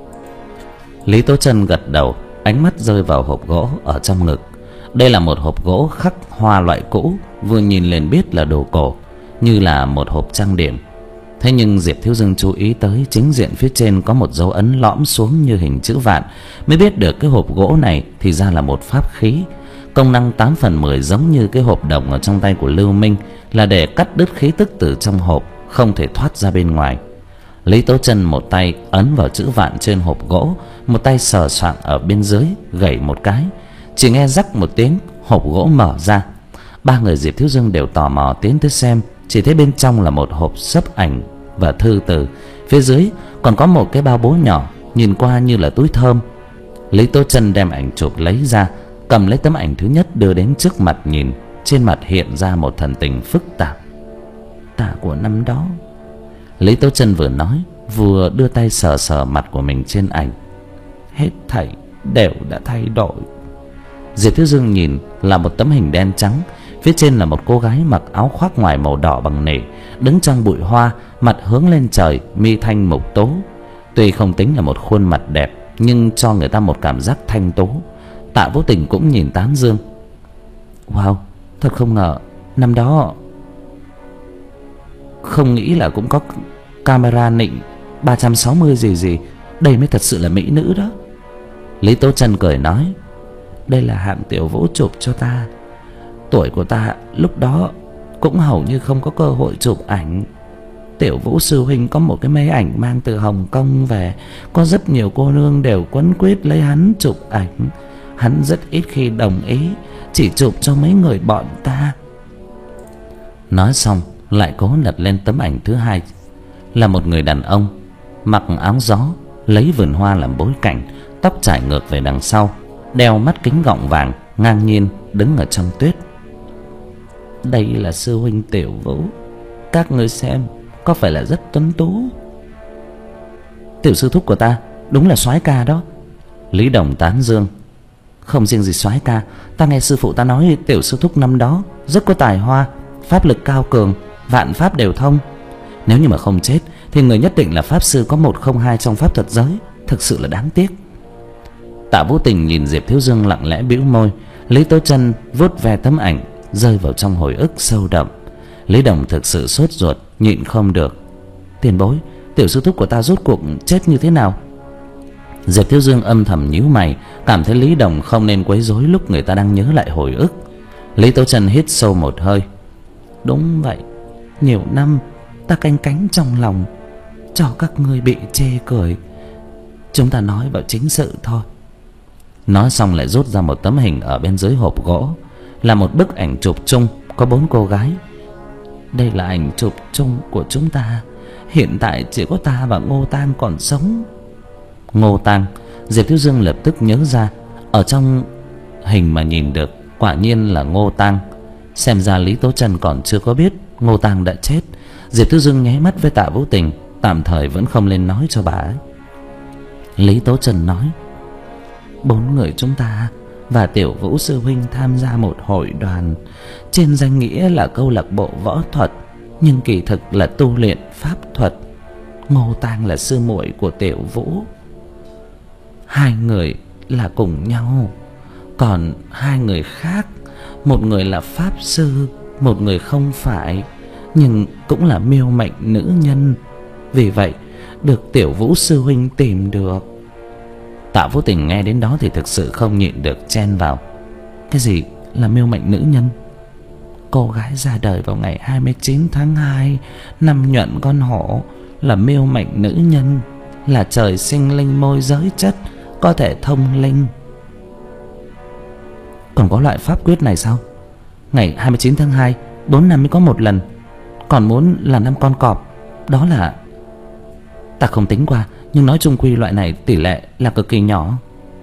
Lý Tố Chân gật đầu, ánh mắt rơi vào hộp gỗ ở trong ngực. Đây là một hộp gỗ khắc hoa loại cũ, vừa nhìn lên biết là đồ cổ, như là một hộp trang điểm. Thế nhưng Diệp Thiếu Dương chú ý tới chính diện phía trên có một dấu ấn lõm xuống như hình chữ vạn, mới biết được cái hộp gỗ này thì ra là một pháp khí. Công năng tám phần mười giống như cái hộp đồng ở trong tay của Lưu Minh, là để cắt đứt khí tức từ trong hộp, không thể thoát ra bên ngoài. Lý Tố Chân một tay ấn vào chữ vạn trên hộp gỗ, một tay sờ soạng ở bên dưới, gảy một cái. Chỉ nghe rắc một tiếng, hộp gỗ mở ra. Ba người Diệp Thiếu Dương đều tò mò tiến tới xem. Chỉ thấy bên trong là một hộp xấp ảnh và thư từ, phía dưới còn có một cái bao bố nhỏ, nhìn qua như là túi thơm. Lý Tố Chân đem ảnh chụp lấy ra, cầm lấy tấm ảnh thứ nhất đưa đến trước mặt nhìn. Trên mặt hiện ra một thần tình phức tạp. Ta của năm đó. Lý Tố Chân vừa nói vừa đưa tay sờ sờ mặt của mình trên ảnh. Hết thảy đều đã thay đổi. Diệp Thiếu Dương nhìn là một tấm hình đen trắng, phía trên là một cô gái mặc áo khoác ngoài màu đỏ bằng nỉ, đứng trong bụi hoa, mặt hướng lên trời, mi thanh mục tú. Tuy không tính là một khuôn mặt đẹp, nhưng cho người ta một cảm giác thanh tú. Tạ Vũ Tình cũng nhìn tán dương: wow, thật không ngờ năm đó không nghĩ là cũng có camera nịnh ba trăm sáu mươi gì gì. Đây mới thật sự là mỹ nữ đó. Lý Tố Chân cười nói: đây là hạng Tiểu Vũ chụp cho ta. Tuổi của ta lúc đó cũng hầu như không có cơ hội chụp ảnh. Tiểu Vũ sư huynh có một cái máy ảnh mang từ Hồng Kông về, có rất nhiều cô nương đều quấn quýt lấy hắn chụp ảnh. Hắn rất ít khi đồng ý, chỉ chụp cho mấy người bọn ta. Nói xong lại cố lật lên tấm ảnh thứ hai, là một người đàn ông mặc áo gió, lấy vườn hoa làm bối cảnh, tóc trải ngược về đằng sau, đeo mắt kính gọng vàng, ngang nhiên đứng ở trong tuyết. Đây là sư huynh Tiểu Vũ, các ngươi xem có phải là rất tuấn tú? Tiểu sư thúc của ta đúng là soái ca đó. Lý Đồng tán dương: không riêng gì soái ca, ta nghe sư phụ ta nói tiểu sư thúc năm đó rất có tài hoa, pháp lực cao cường, vạn pháp đều thông. Nếu như mà không chết thì người nhất định là pháp sư có một không hai trong pháp thuật giới. Thực sự là đáng tiếc. Tạ Vũ Tình nhìn Diệp Thiếu Dương lặng lẽ bĩu môi. Lý Tố Chân vuốt ve tấm ảnh, rơi vào trong hồi ức sâu đậm. Lý Đồng thực sự sốt ruột, nhịn không được: tiền bối, tiểu sư thúc của ta rốt cuộc chết như thế nào? Diệp Thiếu Dương âm thầm nhíu mày, cảm thấy Lý Đồng không nên quấy rối lúc người ta đang nhớ lại hồi ức. Lý Tố Chân hít sâu một hơi: đúng vậy, nhiều năm ta canh cánh trong lòng, cho các ngươi bị chê cười. Chúng ta nói vào chính sự thôi. Nói xong lại rút ra một tấm hình ở bên dưới hộp gỗ, là một bức ảnh chụp chung có bốn cô gái. Đây là ảnh chụp chung của chúng ta. Hiện tại chỉ có ta và Ngô Tang còn sống. Ngô Tang, Diệp Thiếu Dương lập tức nhớ ra, ở trong hình mà nhìn được quả nhiên là Ngô Tang. Xem ra Lý Tố Chân còn chưa có biết Ngô Tang đã chết. Diệp Thiếu Dương nháy mắt với Tạ Vũ Tình, tạm thời vẫn không lên nói cho bà ấy. Lý Tố Chân nói: bốn người chúng ta và Tiểu Vũ sư huynh tham gia một hội đoàn, trên danh nghĩa là câu lạc bộ võ thuật, nhưng kỳ thực là tu luyện pháp thuật. Ngô Tang là sư muội của Tiểu Vũ. Hai người là cùng nhau, còn hai người khác, một người là pháp sư, một người không phải, nhưng cũng là miêu mệnh nữ nhân. Vì vậy được Tiểu Vũ sư huynh tìm được. Tạ Vũ Tình nghe đến đó thì thực sự không nhịn được chen vào: Cái gì là miêu mệnh nữ nhân? Cô gái ra đời vào ngày hai mươi chín tháng hai năm Nhuận con hổ là miêu mệnh nữ nhân, là trời sinh linh môi giới chất, có thể thông linh. Còn có loại pháp quyết này sao? Ngày hai mươi chín tháng hai bốn năm mới có một lần. Còn muốn là năm con cọp, đó là... Ta không tính qua, nhưng nói chung quy loại này tỷ lệ là cực kỳ nhỏ.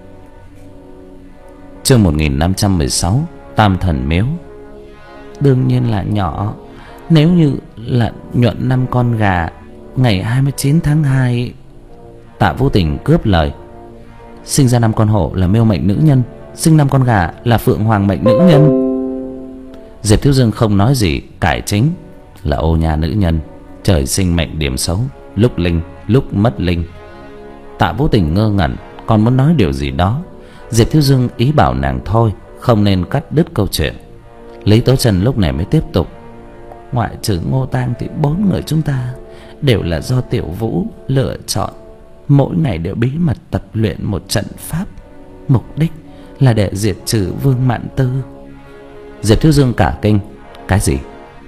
Chương một nghìn năm trăm mười sáu, Tam Thần Miếu. Đương nhiên là nhỏ. Nếu như là nhuận năm con gà ngày hai mươi chín tháng hai... Tạ Vũ Tình cướp lời. Sinh ra năm con hổ là miêu mệnh nữ nhân, sinh năm con gà là phượng hoàng mệnh nữ nhân. Diệp Thiếu Dương không nói gì, cải chính là ô nha nữ nhân, trời sinh mệnh điểm xấu, lúc linh lúc mất linh. Tạ Vũ Tình ngơ ngẩn, còn muốn nói điều gì đó. Diệp Thiếu Dương ý bảo nàng thôi, không nên cắt đứt câu chuyện. Lý Tố Trần lúc này mới tiếp tục. Ngoại trừ Ngô Tang thì bốn người chúng ta đều là do Tiểu Vũ lựa chọn. Mỗi ngày đều bí mật tập luyện một trận pháp, mục đích là để diệt trừ Vương Mạn Tư. Diệp Thiếu Dương cả kinh. Cái gì?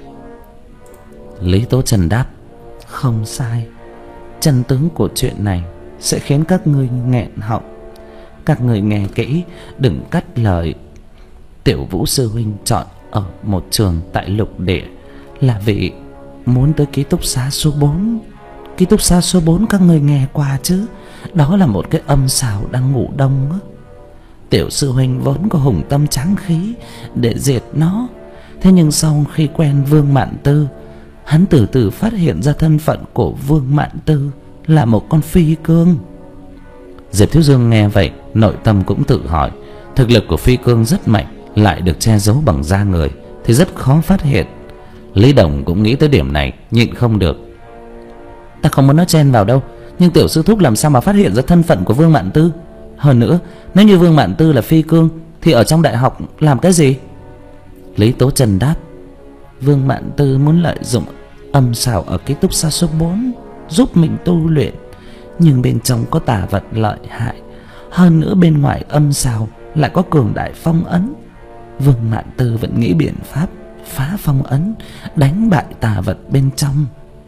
Lý Tố Trần đáp. Không sai. Chân tướng của chuyện này sẽ khiến các ngươi nghẹn họng. Các người nghe kỹ, đừng cắt lời. Tiểu Vũ sư huynh chọn ở một trường tại lục địa là vì muốn tới ký túc xá số bốn. Ký túc xá số bốn các người nghe qua chứ? Đó là một cái âm xào đang ngủ đông á. Tiểu sư huynh vốn có hùng tâm tráng khí để diệt nó. Thế nhưng sau khi quen Vương Mạn Tư, hắn từ từ phát hiện ra thân phận của Vương Mạn Tư là một con phi cương. Diệp Thiếu Dương nghe vậy, nội tâm cũng tự hỏi. Thực lực của phi cương rất mạnh, lại được che giấu bằng da người thì rất khó phát hiện. Lý Đồng cũng nghĩ tới điểm này, nhịn không được. Ta không muốn nói chen vào đâu, nhưng tiểu sư thúc làm sao mà phát hiện ra thân phận của Vương Mạn Tư? Hơn nữa, nếu như Vương Mạn Tư là phi cương thì ở trong đại học làm cái gì? Lý Tố Trần đáp. Vương Mạn Tư muốn lợi dụng âm xào ở ký túc xá số bốn giúp mình tu luyện, nhưng bên trong có tà vật lợi hại. Hơn nữa bên ngoài âm xào lại có cường đại phong ấn. Vương Mạn Tư vẫn nghĩ biện pháp phá phong ấn, đánh bại tà vật bên trong.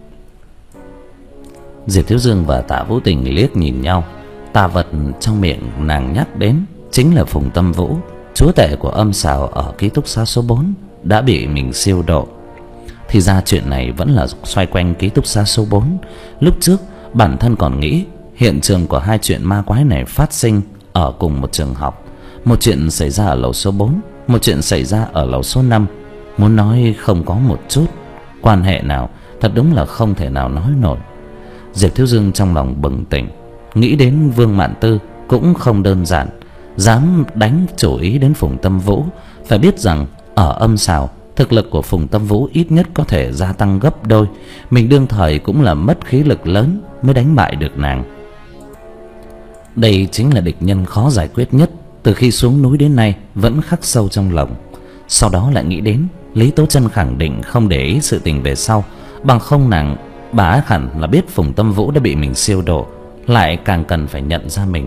Diệp Thiếu Dương và Tạ Vũ Tình liếc nhìn nhau. Tà vật trong miệng nàng nhắc đến chính là Phùng Tâm Vũ, chúa tể của âm xào ở ký túc xá số bốn, đã bị mình siêu độ. Thì ra chuyện này vẫn là xoay quanh ký túc xá số bốn. Lúc trước bản thân còn nghĩ hiện trường của hai chuyện ma quái này phát sinh ở cùng một trường học. Một chuyện xảy ra ở lầu số bốn, một chuyện xảy ra ở lầu số năm. Muốn nói không có một chút quan hệ nào, thật đúng là không thể nào nói nổi. Diệp Thiếu Dương trong lòng bừng tỉnh, nghĩ đến Vương Mạn Tư cũng không đơn giản. Dám đánh chủ ý đến Phùng Tâm Vũ, phải biết rằng ở âm xào thực lực của Phùng Tâm Vũ ít nhất có thể gia tăng gấp đôi. Mình đương thời cũng là mất khí lực lớn mới đánh bại được nàng. Đây chính là địch nhân khó giải quyết nhất, từ khi xuống núi đến nay vẫn khắc sâu trong lòng. Sau đó lại nghĩ đến Lý Tố Trân khẳng định không để ý sự tình về sau, bằng không nàng bà hẳn là biết Phùng Tâm Vũ đã bị mình siêu độ, lại càng cần phải nhận ra mình.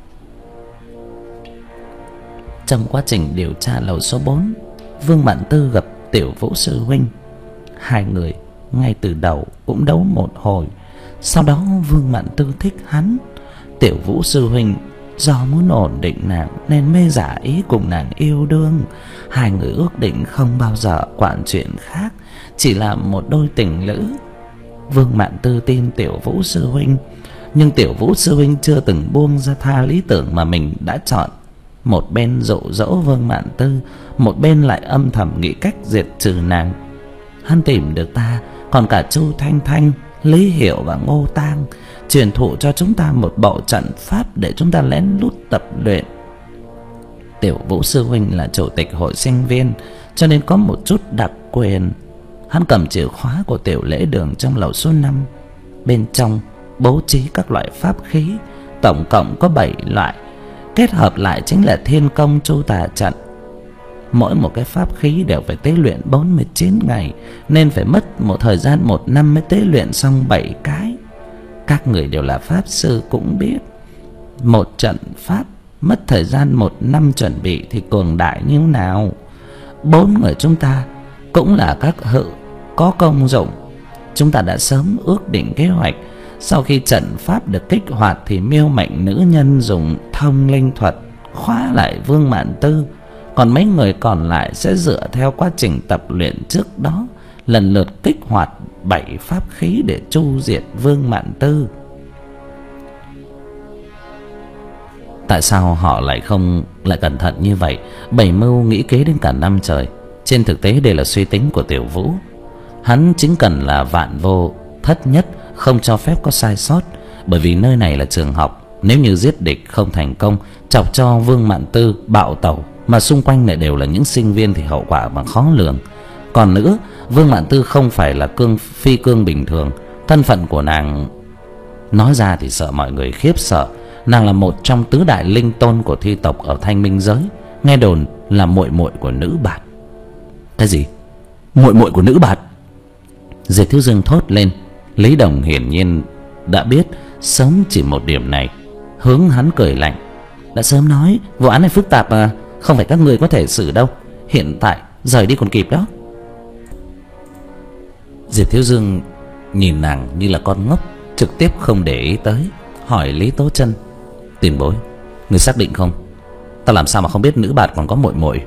Trong quá trình điều tra lầu số bốn, Vương Mạn Tư gặp Tiểu Vũ sư huynh. Hai người ngay từ đầu cũng đấu một hồi. Sau đó Vương Mạn Tư thích hắn. Tiểu Vũ sư huynh do muốn ổn định nàng nên mê giả ý cùng nàng yêu đương. Hai người ước định không bao giờ quản chuyện khác, chỉ là một đôi tình lữ. Vương Mạn Tư tin Tiểu Vũ sư huynh, nhưng Tiểu Vũ sư huynh chưa từng buông ra tha lý tưởng mà mình đã chọn. Một bên dụ dỗ Vương Mạn Tư, một bên lại âm thầm nghĩ cách diệt trừ nàng. Hắn tìm được ta, còn cả Chu Thanh Thanh, Lý Hiểu và Ngô Tang, truyền thụ cho chúng ta một bộ trận pháp để chúng ta lén lút tập luyện. Tiểu Vũ sư huynh là chủ tịch hội sinh viên, cho nên có một chút đặc quyền. Hắn cầm chìa khóa của tiểu lễ đường trong lầu số năm. Bên trong bố trí các loại pháp khí, tổng cộng có bảy loại, kết hợp lại chính là Thiên Công Chu Tà trận. Mỗi một cái pháp khí đều phải tế luyện bốn mươi chín ngày, nên phải mất một thời gian một năm mới tế luyện xong bảy cái. Các người đều là pháp sư cũng biết, một trận pháp mất thời gian một năm chuẩn bị thì cường đại như nào. Bốn người chúng ta cũng là các hự có công dụng. Chúng ta đã sớm ước định kế hoạch, sau khi trận pháp được kích hoạt thì miêu mệnh nữ nhân dùng thông linh thuật khóa lại Vương Mạn Tư, còn mấy người còn lại sẽ dựa theo quá trình tập luyện trước đó lần lượt kích hoạt bảy pháp khí để tru diệt Vương Mạn Tư. Tại sao họ lại không lại cẩn thận như vậy, bày mưu nghĩ kế đến cả năm trời? Trên thực tế đây là suy tính của Tiểu Vũ. Hắn chính cần là vạn vô thất nhất, không cho phép có sai sót. Bởi vì nơi này là trường học, nếu như giết địch không thành công, chọc cho Vương Mạn Tư bạo tẩu, mà xung quanh lại đều là những sinh viên thì hậu quả mà khó lường. Còn nữa, Vương Mạn Tư không phải là cương phi cương bình thường. Thân phận của nàng nói ra thì sợ mọi người khiếp sợ. Nàng là một trong tứ đại linh tôn của thi tộc ở Thanh Minh giới, nghe đồn là muội muội của nữ bạt. Cái gì? Muội muội của nữ bạt? Diệp Thiếu Dương thốt lên. Lý Đồng hiển nhiên đã biết sớm chỉ một điểm này, hướng hắn cười lạnh. Đã sớm nói vụ án này phức tạp mà, không phải các người có thể xử đâu. Hiện tại rời đi còn kịp đó. Diệp Thiếu Dương nhìn nàng như là con ngốc, trực tiếp không để ý tới, hỏi Lý Tố Chân: Tiền bối, người xác định không? Ta làm sao mà không biết nữ bạt còn có muội muội?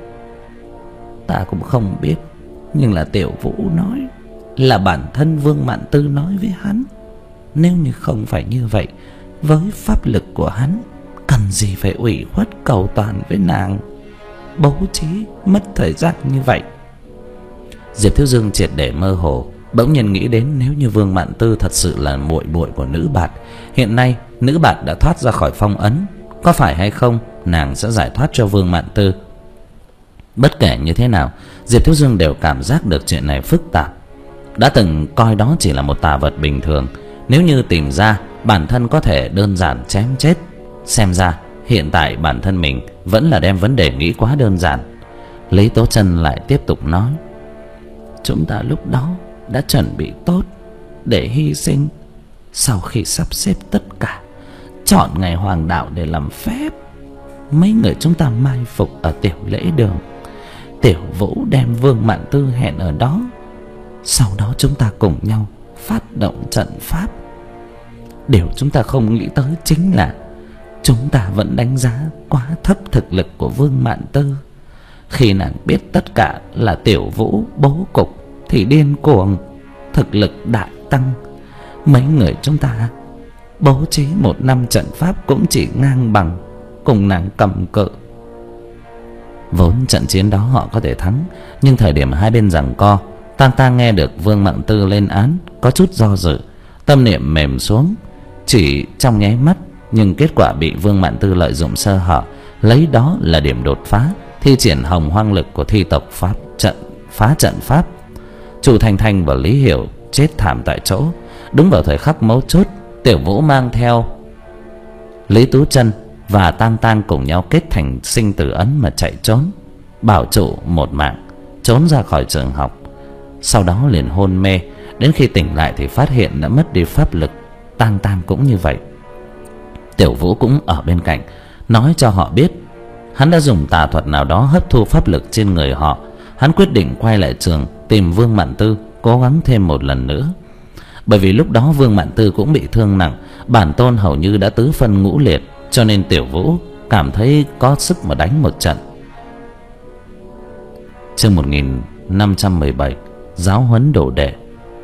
Ta cũng không biết, nhưng là Tiểu Vũ nói, là bản thân Vương Mạn Tư nói với hắn. Nếu như không phải như vậy, với pháp lực của hắn, cần gì phải ủy khuất cầu toàn với nàng, bố trí mất thời gian như vậy. Diệp Thiếu Dương triệt để mơ hồ, bỗng nhiên nghĩ đến nếu như Vương Mạn Tư thật sự là muội muội của nữ bạt, hiện nay nữ bạt đã thoát ra khỏi phong ấn, có phải hay không nàng sẽ giải thoát cho Vương Mạn Tư. Bất kể như thế nào, Diệp Thiếu Dương đều cảm giác được chuyện này phức tạp. Đã từng coi đó chỉ là một tà vật bình thường, nếu như tìm ra, bản thân có thể đơn giản chém chết. Xem ra hiện tại bản thân mình vẫn là đem vấn đề nghĩ quá đơn giản. Lý Tố Chân lại tiếp tục nói: Chúng ta lúc đó đã chuẩn bị tốt để hy sinh. Sau khi sắp xếp tất cả, chọn ngày hoàng đạo để làm phép, mấy người chúng ta mai phục ở Tiểu Lễ Đường. Tiểu Vũ đem Vương Mạn Tư hẹn ở đó, sau đó chúng ta cùng nhau phát động trận pháp. Điều chúng ta không nghĩ tới chính là chúng ta vẫn đánh giá quá thấp thực lực của Vương Mạn Tư. Khi nàng biết tất cả là Tiểu Vũ bố cục thì điên cuồng, thực lực đại tăng. Mấy người chúng ta bố trí một năm trận pháp cũng chỉ ngang bằng cùng nàng cầm cự. Vốn trận chiến đó họ có thể thắng, nhưng thời điểm hai bên giằng co, Tang Tang nghe được Vương Mạn Tư lên án, có chút do dự, tâm niệm mềm xuống. Chỉ trong nháy mắt, nhưng kết quả bị Vương Mạn Tư lợi dụng sơ hở, lấy đó là điểm đột phá, thi triển hồng hoang lực của thi tộc pháp trận phá trận pháp. Chu Thanh Thanh và Lý Hiểu chết thảm tại chỗ. Đúng vào thời khắc mấu chốt, Tiểu Vũ mang theo Lý Tú Chân và Tang Tang cùng nhau kết thành sinh tử ấn mà chạy trốn, bảo trụ một mạng, trốn ra khỏi trường học. Sau đó liền hôn mê, đến khi tỉnh lại thì phát hiện đã mất đi pháp lực. Tang Tang cũng như vậy. Tiểu Vũ cũng ở bên cạnh, nói cho họ biết hắn đã dùng tà thuật nào đó hấp thu pháp lực trên người họ. Hắn quyết định quay lại trường tìm Vương Mạn Tư, cố gắng thêm một lần nữa. Bởi vì lúc đó Vương Mạn Tư cũng bị thương nặng, bản tôn hầu như đã tứ phân ngũ liệt, cho nên Tiểu Vũ cảm thấy có sức mà đánh một trận. Chương một nghìn năm trăm mười bảy, giáo huấn đồ đệ.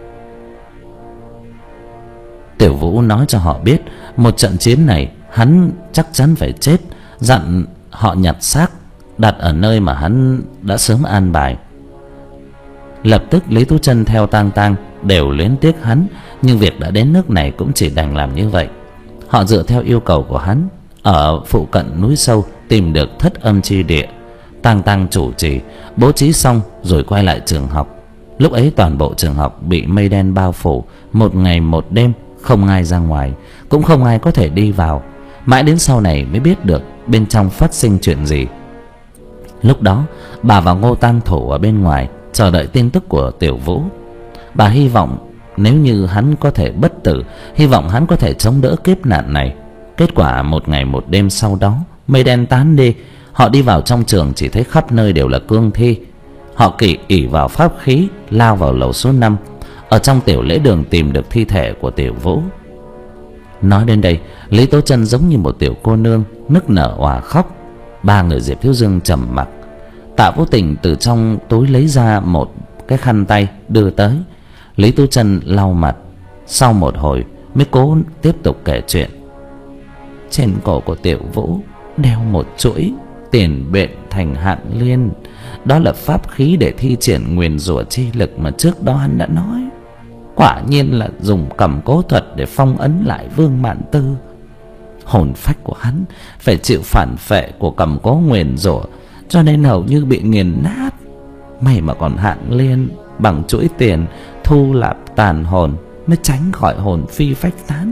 Tiểu Vũ nói cho họ biết một trận chiến này hắn chắc chắn phải chết, dặn họ nhặt xác đặt ở nơi mà hắn đã sớm an bài. Lập tức Lý Tú Chân theo Tang Tang đều luyến tiếc hắn, nhưng việc đã đến nước này cũng chỉ đành làm như vậy. Họ dựa theo yêu cầu của hắn, ở phụ cận núi sâu tìm được thất âm chi địa. Tang Tang chủ trì, bố trí xong rồi quay lại trường học. Lúc ấy toàn bộ trường học bị mây đen bao phủ, một ngày một đêm không ai ra ngoài, cũng không ai có thể đi vào. Mãi đến sau này mới biết được bên trong phát sinh chuyện gì. Lúc đó bà và Ngô Tăng Thủ ở bên ngoài chờ đợi tin tức của Tiểu Vũ. Bà hy vọng nếu như hắn có thể bất tử, hy vọng hắn có thể chống đỡ kiếp nạn này. Kết quả một ngày một đêm sau đó, Mây đen tán đi, họ đi vào trong trường chỉ thấy khắp nơi đều là cương thi. Họ kỳ ỷ vào pháp khí lao vào lầu số năm. Ở trong tiểu lễ đường tìm được thi thể của Tiểu Vũ. Nói đến đây, Lý Tố Chân giống như một tiểu cô nương nức nở òa khóc. Ba người Diệp Thiếu Dương trầm mặc. Tạ Vũ Tình từ trong túi lấy ra một cái khăn tay đưa tới. Lý Tố Chân lau mặt, sau một hồi mới cố tiếp tục kể chuyện. Trên cổ của Tiểu Vũ đeo một chuỗi tiền bện thành hạng liên. Đó là pháp khí để thi triển nguyền rủa chi lực mà trước đó hắn đã nói. Quả nhiên là dùng cầm cố thuật để phong ấn lại Vương Mạn Tư. Hồn phách của hắn phải chịu phản phệ của cầm cố nguyền rủa, cho nên hầu như bị nghiền nát. May mà còn hạng liên bằng chuỗi tiền thu lạp tàn hồn, mới tránh khỏi hồn phi phách tán.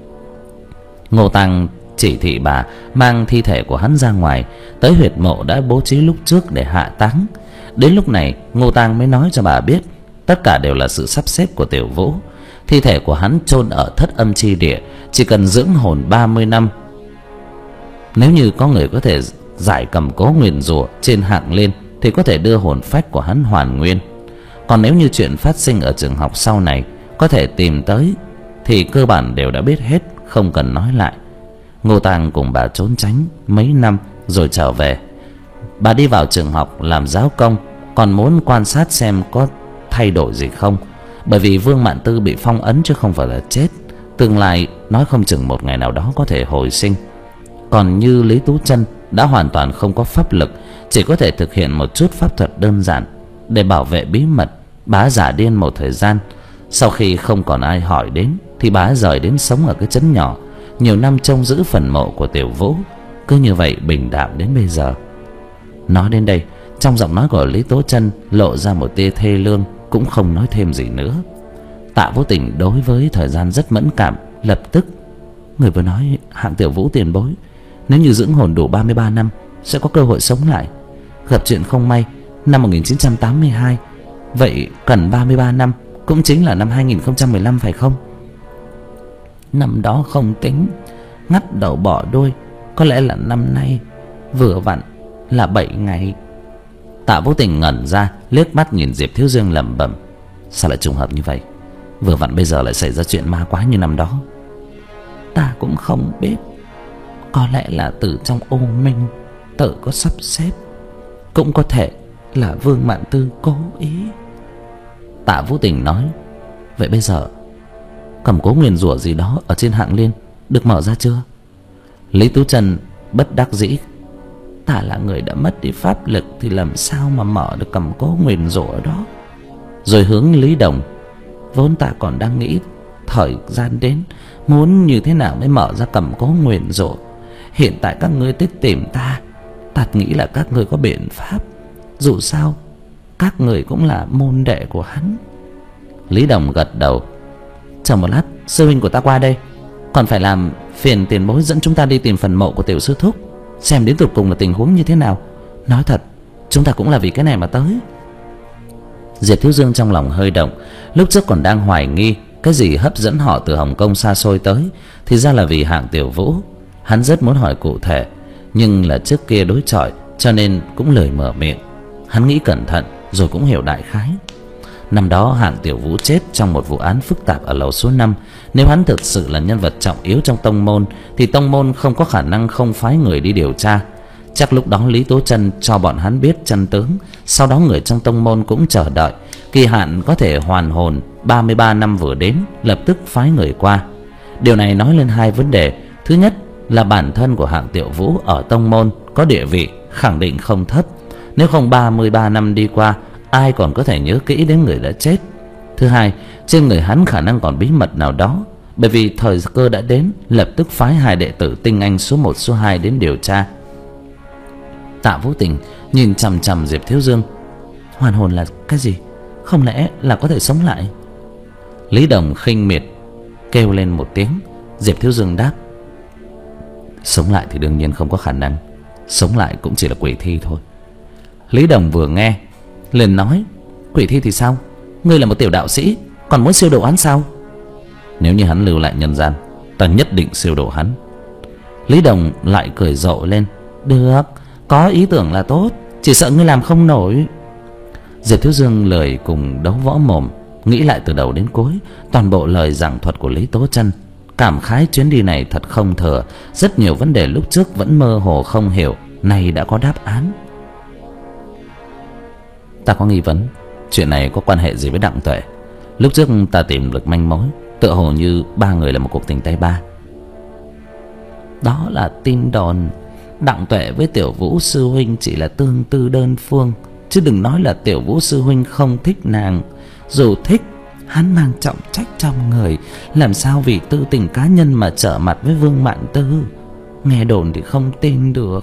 Ngô Tăng chỉ thị bà mang thi thể của hắn ra ngoài, tới huyệt mộ đã bố trí lúc trước để hạ táng. Đến lúc này Ngô Tăng mới nói cho bà biết tất cả đều là sự sắp xếp của Tiểu Vũ. Thi thể của hắn chôn ở thất âm chi địa, chỉ cần dưỡng hồn ba mươi năm. Nếu như có người có thể giải cầm cố nguyền rủa trên hạng liên thì có thể đưa hồn phách của hắn hoàn nguyên. Còn nếu như chuyện phát sinh ở trường học sau này có thể tìm tới thì cơ bản đều đã biết hết, không cần nói lại. Ngô Tàng cùng bà trốn tránh mấy năm rồi trở về. Bà đi vào trường học làm giáo công, còn muốn quan sát xem có thay đổi gì không. Bởi vì Vương Mạn Tư bị phong ấn chứ không phải là chết. Tương lai nói không chừng một ngày nào đó có thể hồi sinh. Còn như Lý Tú Chân đã hoàn toàn không có pháp lực, chỉ có thể thực hiện một chút pháp thuật đơn giản để bảo vệ bí mật. Bà giả điên một thời gian. Sau khi không còn ai hỏi đến thì bà rời đến sống ở cái trấn nhỏ, nhiều năm trông giữ phần mộ của Tiểu Vũ. Cứ như vậy bình đạm đến bây giờ. Nói đến đây, trong giọng nói của Lý Tố Chân lộ ra một tia thê lương, cũng không nói thêm gì nữa. Tạ Vũ Tình đối với thời gian rất mẫn cảm, lập tức: người vừa nói hạng Tiểu Vũ tiền bối, nếu như dưỡng hồn đủ ba mươi ba năm sẽ có cơ hội sống lại. Gặp chuyện không may năm một nghìn chín trăm tám mươi hai, vậy cần ba mươi ba năm, cũng chính là năm hai nghìn không trăm mười lăm phải không? Năm đó không tính, ngắt đầu bỏ đuôi, có lẽ là năm nay vừa vặn là bảy ngày. Tạ Vũ Tình ngẩn ra, liếc mắt nhìn Diệp Thiếu Dương lẩm bẩm: sao lại trùng hợp như vậy? Vừa vặn bây giờ lại xảy ra chuyện ma quái như năm đó. Ta cũng không biết, có lẽ là từ trong ô minh tự có sắp xếp, cũng có thể là Vương Mạn Tư cố ý. Tạ Vũ Tình nói: vậy bây giờ cầm cố nguyền rủa gì đó ở trên hạng liên được mở ra chưa? Lý Tú Chân bất đắc dĩ: ta là người đã mất đi pháp lực thì làm sao mà mở được cầm cố nguyền rủa đó. Rồi hướng Lý Đồng: vốn ta còn đang nghĩ thời gian đến muốn như thế nào mới mở ra cầm cố nguyền rủa. Hiện tại các ngươi tới tìm ta, ta nghĩ là các ngươi có biện pháp. Dù sao các người cũng là môn đệ của hắn. Lý Đồng gật đầu: chờ một lát, sư huynh của ta qua đây, còn phải làm phiền tiền bối dẫn chúng ta đi tìm phần mộ của Tiểu sư thúc, xem đến tột cùng là tình huống như thế nào. Nói thật, chúng ta cũng là vì cái này mà tới. Diệp Thiếu Dương trong lòng hơi động. Lúc trước còn đang hoài nghi cái gì hấp dẫn họ từ Hồng Kông xa xôi tới, thì ra là vì hạng Tiểu Vũ. Hắn rất muốn hỏi cụ thể, nhưng là trước kia đối chọi cho nên cũng lười mở miệng. Hắn nghĩ cẩn thận rồi cũng hiểu đại khái. Năm đó hạng Tiểu Vũ chết trong một vụ án phức tạp ở lầu số năm. Nếu hắn thực sự là nhân vật trọng yếu trong tông môn thì tông môn không có khả năng không phái người đi điều tra. Chắc lúc đó Lý Tố Chân cho bọn hắn biết chân tướng, sau đó người trong tông môn cũng chờ đợi kỳ hạn có thể hoàn hồn ba mươi ba năm vừa đến, lập tức phái người qua. Điều này nói lên hai vấn đề. Thứ nhất là bản thân của hạng Tiểu Vũ ở tông môn có địa vị khẳng định không thấp. Nếu không ba mươi ba năm đi qua, ai còn có thể nhớ kỹ đến người đã chết. Thứ hai, trên người hắn khả năng còn bí mật nào đó, bởi vì thời cơ đã đến, lập tức phái hai đệ tử tinh anh số một số hai đến điều tra. Tạ Vũ Tình nhìn chằm chằm Diệp Thiếu Dương: hoàn hồn là cái gì? Không lẽ là có thể sống lại? Lý Đồng khinh miệt kêu lên một tiếng. Diệp Thiếu Dương đáp: sống lại thì đương nhiên không có khả năng, sống lại cũng chỉ là quỷ thi thôi. Lý Đồng vừa nghe liền nói: quỷ thi thì sao? Ngươi là một tiểu đạo sĩ, còn muốn siêu độ hắn sao? Nếu như hắn lưu lại nhân gian, ta nhất định siêu độ hắn. Lý Đồng lại cười rộ lên: Được, có ý tưởng là tốt, chỉ sợ ngươi làm không nổi. Diệp Thiếu Dương lười cùng đấu võ mồm, nghĩ lại từ đầu đến cuối toàn bộ lời giảng thuật của Lý Tố Chân, cảm khái chuyến đi này thật không thừa. Rất nhiều vấn đề lúc trước vẫn mơ hồ không hiểu, nay đã có đáp án. Ta có nghi vấn, chuyện này có quan hệ gì với Đặng Tuệ? Lúc trước ta tìm được manh mối, tựa hồ như ba người là một cuộc tình tay ba. Đó là tin đồn. Đặng Tuệ với Tiểu Vũ sư huynh chỉ là tương tư đơn phương, chứ đừng nói là Tiểu Vũ sư huynh không thích nàng. Dù thích, hắn mang trọng trách trong người, làm sao vì tư tình cá nhân mà trở mặt với Vương Mạn Tư. Nghe đồn thì không tin được.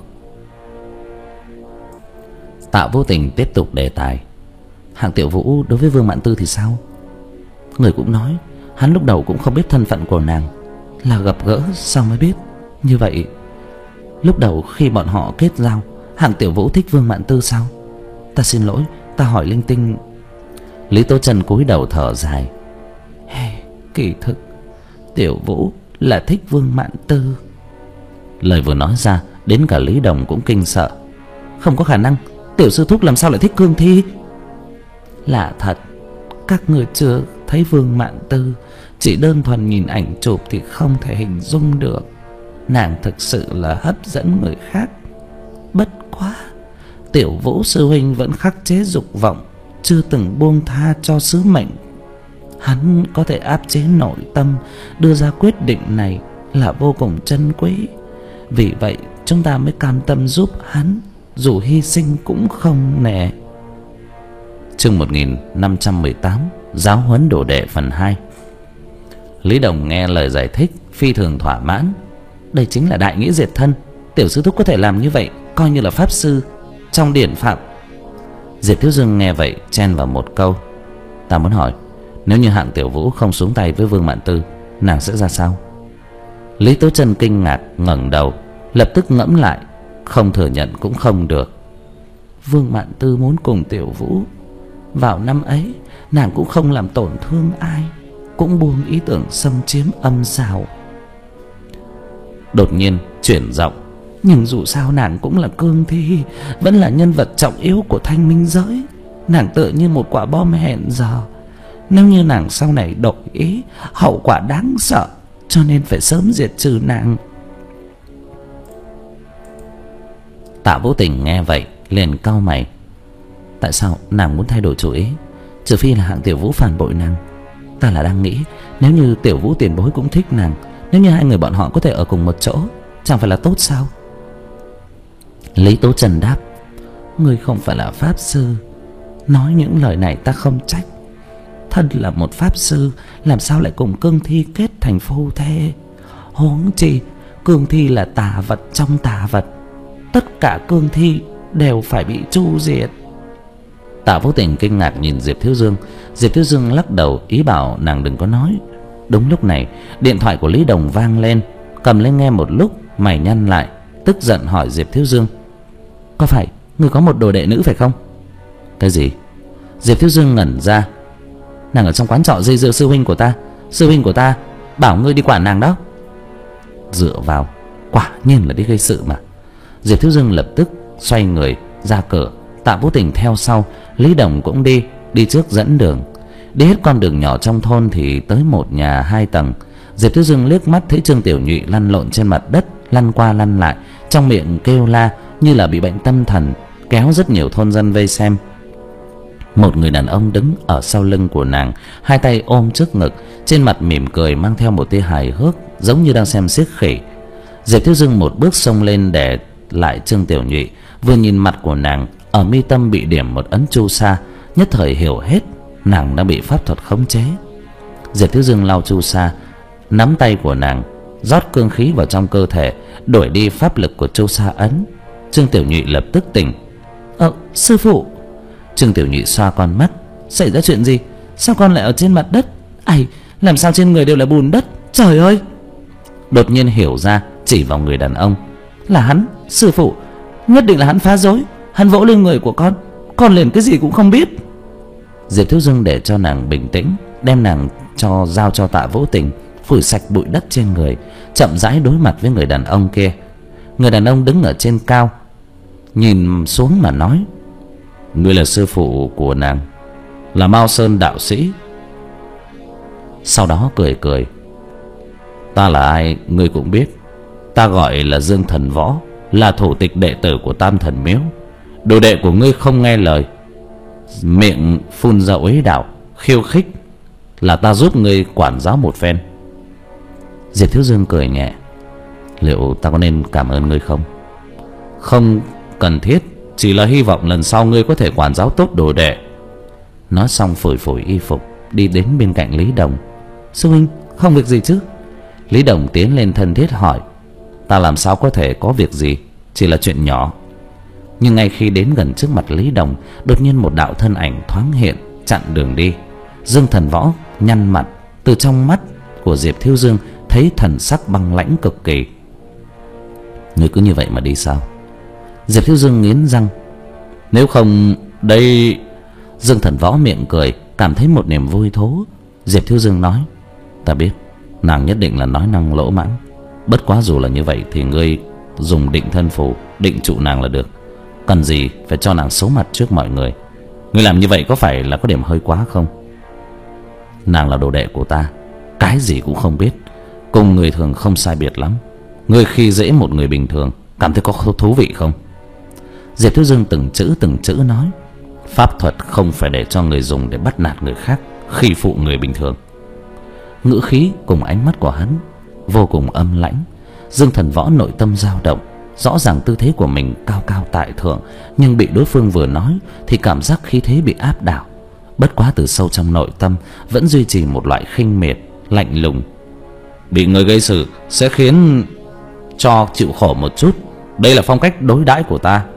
Tạ Vô Tình tiếp tục đề tài. Hạng Tiểu Vũ đối với Vương Mạn Tư thì sao? Người cũng nói hắn lúc đầu cũng không biết thân phận của nàng, là gặp gỡ sau mới biết. Như vậy lúc đầu khi bọn họ kết giao, Hạng Tiểu Vũ thích Vương Mạn Tư sao? Ta xin lỗi, ta hỏi linh tinh. Lý Tố Chân cúi đầu thở dài. Hey, kỳ thực Tiểu Vũ là thích Vương Mạn Tư. Lời vừa nói ra, đến cả Lý Đồng cũng kinh sợ. Không có khả năng, Tiểu sư thúc làm sao lại thích Cương Thi? Lạ thật, các người chưa thấy Vương Mạn Tư, chỉ đơn thuần nhìn ảnh chụp thì không thể hình dung được. Nàng thực sự là hấp dẫn người khác. Bất quá Tiểu Vũ sư huynh vẫn khắc chế dục vọng, chưa từng buông tha cho sứ mệnh. Hắn có thể áp chế nội tâm, đưa ra quyết định này là vô cùng trân quý. Vì vậy chúng ta mới cam tâm giúp hắn, dù hy sinh cũng không nể. Chương một nghìn năm trăm mười tám, Giáo huấn đồ đệ phần hai. Lý Đồng nghe lời giải thích phi thường thỏa mãn. Đây chính là đại nghĩa diệt thân. Tiểu sư thúc có thể làm như vậy, coi như là pháp sư trong điển phạm. Diệp Thiếu Dương nghe vậy chen vào một câu. Ta muốn hỏi, nếu như Hạng Tiểu Vũ không xuống tay với Vương Mạn Tư, nàng sẽ ra sao? Lý Tố Chân kinh ngạc ngẩng đầu, lập tức ngẫm lại, không thừa nhận cũng không được. Vương Mạn Tư muốn cùng Tiểu Vũ. Vào năm ấy nàng cũng không làm tổn thương ai, cũng buông ý tưởng xâm chiếm âm xào. Đột nhiên chuyển giọng. Nhưng dù sao nàng cũng là Cương Thi, vẫn là nhân vật trọng yếu của Thanh Minh giới. Nàng tựa như một quả bom hẹn giờ. Nếu như nàng sau này đổi ý, hậu quả đáng sợ, cho nên phải sớm diệt trừ nàng. Tạ Vô Tình nghe vậy liền cau mày. Tại sao nàng muốn thay đổi chủ ý? Trừ phi là Hạng Tiểu Vũ phản bội nàng. Ta là đang nghĩ, nếu như Tiểu Vũ tiền bối cũng thích nàng, nếu như hai người bọn họ có thể ở cùng một chỗ, chẳng phải là tốt sao? Lý Tố Chân đáp. Ngươi không phải là pháp sư, nói những lời này ta không trách. Thân là một pháp sư, làm sao lại cùng Cương Thi kết thành phu thê? Huống chi Cương Thi là tà vật trong tà vật, tất cả Cương Thi đều phải bị tru diệt. Tạ Vô Tình kinh ngạc nhìn Diệp Thiếu Dương. Diệp Thiếu Dương lắc đầu ý bảo nàng đừng có nói. Đúng lúc này điện thoại của Lý Đồng vang lên. Cầm lên nghe một lúc, mày nhăn lại, tức giận hỏi Diệp Thiếu Dương. Có phải ngươi có một đồ đệ nữ phải không? Cái gì? Diệp Thiếu Dương ngẩn ra. Nàng ở trong quán trọ dây dưa sư huynh của ta. Sư huynh của ta bảo ngươi đi quản nàng đó. Dựa vào, quả nhiên là đi gây sự mà. Diệp Thiếu Dương lập tức xoay người ra cửa. Tạ Vô Tình theo sau. Lý Đồng cũng đi, đi trước dẫn đường. Đi hết con đường nhỏ trong thôn thì tới một nhà hai tầng. Diệp Thiếu Dương liếc mắt thấy Trương Tiểu Nhụy lăn lộn trên mặt đất, lăn qua lăn lại, trong miệng kêu la như là bị bệnh tâm thần, kéo rất nhiều thôn dân vây xem. Một người đàn ông đứng ở sau lưng của nàng, hai tay ôm trước ngực, trên mặt mỉm cười mang theo một tia hài hước, giống như đang xem xiếc khỉ. Diệp Thiếu Dương một bước xông lên để lại Trương Tiểu Nhụy, vừa nhìn mặt của nàng, ở mi tâm bị điểm một ấn chu sa, nhất thời hiểu hết nàng đã bị pháp thuật khống chế. Diệp Thiếu Dương lau chu sa, nắm tay của nàng, rót cương khí vào trong cơ thể, đổi đi pháp lực của chu sa ấn. Trương Tiểu Nhụy lập tức tỉnh. Ờ, sư phụ. Trương Tiểu Nhụy xoa con mắt. Xảy ra chuyện gì? Sao con lại ở trên mặt đất? Ây, làm sao trên người đều là bùn đất? Trời ơi! Đột nhiên hiểu ra, chỉ vào người đàn ông. Là hắn, sư phụ. Nhất định là hắn phá rối. Hắn vỗ lên người của con, con liền cái gì cũng không biết. Diệp Thiếu Dương để cho nàng bình tĩnh, đem nàng cho giao cho Tạ Vô Tình phủi sạch bụi đất trên người, chậm rãi đối mặt với người đàn ông kia. Người đàn ông đứng ở trên cao nhìn xuống mà nói: "Ngươi là sư phụ của nàng, là Mao Sơn đạo sĩ." Sau đó cười cười: "Ta là ai ngươi cũng biết. Ta gọi là Dương Thần Võ, là thủ tịch đệ tử của Tam Thần Miếu. Đồ đệ của ngươi không nghe lời, miệng phun ra uế đạo khiêu khích, là ta giúp ngươi quản giáo một phen." Diệp Thiếu Dương cười nhẹ: "Liệu ta có nên cảm ơn ngươi không?" "Không cần thiết, chỉ là hy vọng lần sau ngươi có thể quản giáo tốt đồ đệ." Nói xong phủi phủi y phục, đi đến bên cạnh Lý Đồng. "Sư huynh không việc gì chứ?" Lý Đồng tiến lên thân thiết hỏi: "Ta làm sao có thể có việc gì, chỉ là chuyện nhỏ." Nhưng ngay khi đến gần trước mặt Lý Đồng, đột nhiên một đạo thân ảnh thoáng hiện, chặn đường đi. Dương Thần Võ nhăn mặt, từ trong mắt của Diệp Thiếu Dương thấy thần sắc băng lãnh cực kỳ. "Ngươi cứ như vậy mà đi sao?" Diệp Thiếu Dương nghiến răng: "Nếu không đây..." Dương Thần Võ miệng cười, cảm thấy một niềm vui thú. Diệp Thiếu Dương nói: "Ta biết nàng nhất định là nói năng lỗ mãng, bất quá dù là như vậy thì ngươi dùng định thân phù định trụ nàng là được, cần gì phải cho nàng xấu mặt trước mọi người. Ngươi làm như vậy có phải là có điểm hơi quá không? Nàng là đồ đệ của ta, cái gì cũng không biết, cùng người thường không sai biệt lắm. Ngươi khi dễ một người bình thường, cảm thấy có thú vị không?" Diệp Thiếu Dương từng chữ từng chữ nói: "Pháp thuật không phải để cho người dùng để bắt nạt người khác, khi phụ người bình thường." Ngữ khí cùng ánh mắt của hắn vô cùng âm lãnh. Dương Thần Võ nội tâm dao động, rõ ràng tư thế của mình cao cao tại thượng, nhưng bị đối phương vừa nói thì cảm giác khí thế bị áp đảo. Bất quá từ sâu trong nội tâm vẫn duy trì một loại khinh miệt, lạnh lùng. "Bị người gây sự sẽ khiến cho chịu khổ một chút, đây là phong cách đối đãi của ta."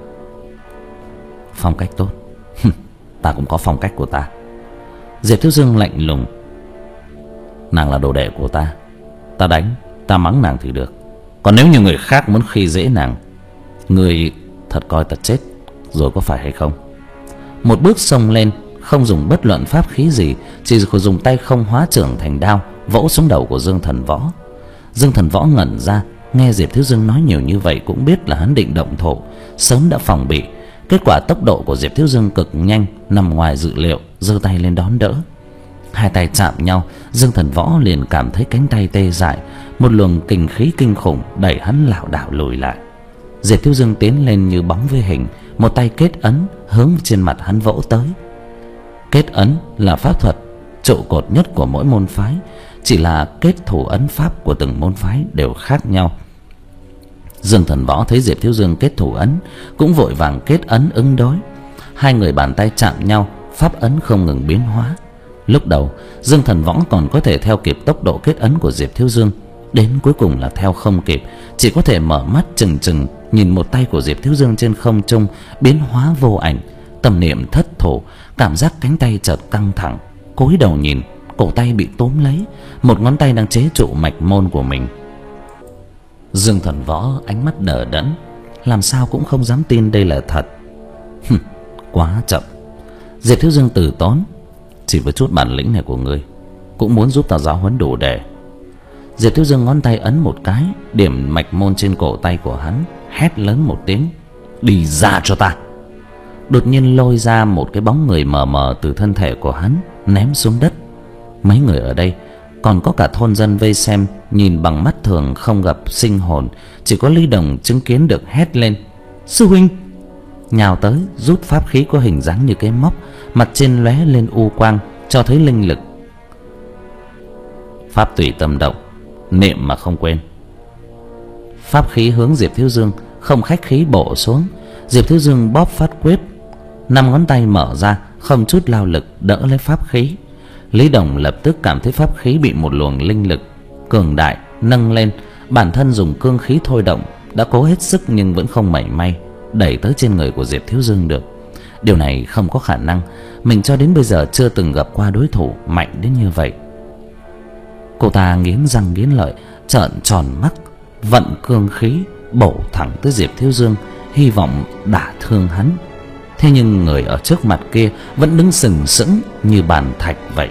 "Phong cách tốt? Ta cũng có phong cách của ta." Diệp Thiếu Dương lạnh lùng: "Nàng là đồ đệ của ta, ta đánh, ta mắng nàng thì được. Còn nếu như người khác muốn khi dễ nàng, người thật coi ta chết rồi có phải hay không?" Một bước xông lên, không dùng bất luận pháp khí gì, chỉ dùng tay không hóa trưởng thành đao vỗ xuống đầu của Dương Thần Võ. Dương Thần Võ ngẩn ra, nghe Diệp Thiếu Dương nói nhiều như vậy cũng biết là hắn định động thổ, sớm đã phòng bị. Kết quả tốc độ của Diệp Thiếu Dương cực nhanh, nằm ngoài dự liệu, giơ tay lên đón đỡ. Hai tay chạm nhau, Dương Thần Võ liền cảm thấy cánh tay tê dại, một luồng kình khí kinh khủng đẩy hắn lảo đảo lùi lại. Diệp Thiếu Dương tiến lên như bóng với hình, một tay kết ấn hướng trên mặt hắn vỗ tới. Kết ấn là pháp thuật trụ cột nhất của mỗi môn phái, chỉ là kết thủ ấn pháp của từng môn phái đều khác nhau. Dương Thần Võ thấy Diệp Thiếu Dương kết thủ ấn, cũng vội vàng kết ấn ứng đối. Hai người bàn tay chạm nhau, pháp ấn không ngừng biến hóa. Lúc đầu Dương Thần Võ còn có thể theo kịp tốc độ kết ấn của Diệp Thiếu Dương, đến cuối cùng là theo không kịp, chỉ có thể mở mắt trừng trừng nhìn một tay của Diệp Thiếu Dương trên không trung biến hóa vô ảnh. Tâm niệm thất thủ, cảm giác cánh tay chợt căng thẳng, cúi đầu nhìn, cổ tay bị túm lấy, một ngón tay đang chế trụ mạch môn của mình. Dương Thần Võ ánh mắt đờ đẫn, làm sao cũng không dám tin đây là thật. Hừm, quá chậm. Diệp Thiếu Dương từ tốn: "Chỉ với chút bản lĩnh này của ngươi cũng muốn giúp ta giáo huấn đồ đệ?" Diệp Thiếu Dương ngón tay ấn một cái, điểm mạch môn trên cổ tay của hắn, hét lớn một tiếng: "Đi ra cho ta!" Đột nhiên lôi ra một cái bóng người mờ mờ từ thân thể của hắn, ném xuống đất. Mấy người ở đây, còn có cả thôn dân vây xem, nhìn bằng mắt thường không gặp sinh hồn. Chỉ có Lý Đồng chứng kiến được hét lên: "Sư huynh!" Nhào tới rút pháp khí có hình dáng như cái móc, mặt trên lóe lên u quang, cho thấy linh lực. Pháp tùy tâm động, niệm mà không quên. Pháp khí hướng Diệp Thiếu Dương không khách khí bổ xuống. Diệp Thiếu Dương bóp phát quyết, năm ngón tay mở ra, không chút lao lực đỡ lấy pháp khí. Lý Đồng lập tức cảm thấy pháp khí bị một luồng linh lực cường đại nâng lên, bản thân dùng cương khí thôi động, đã cố hết sức nhưng vẫn không mảy may đẩy tới trên người của Diệp Thiếu Dương được. Điều này không có khả năng, mình cho đến bây giờ chưa từng gặp qua đối thủ mạnh đến như vậy. Cô ta nghiến răng nghiến lợi, trợn tròn mắt, vận cương khí bổ thẳng tới Diệp Thiếu Dương, hy vọng đả thương hắn. Thế nhưng người ở trước mặt kia vẫn đứng sừng sững như bàn thạch vậy.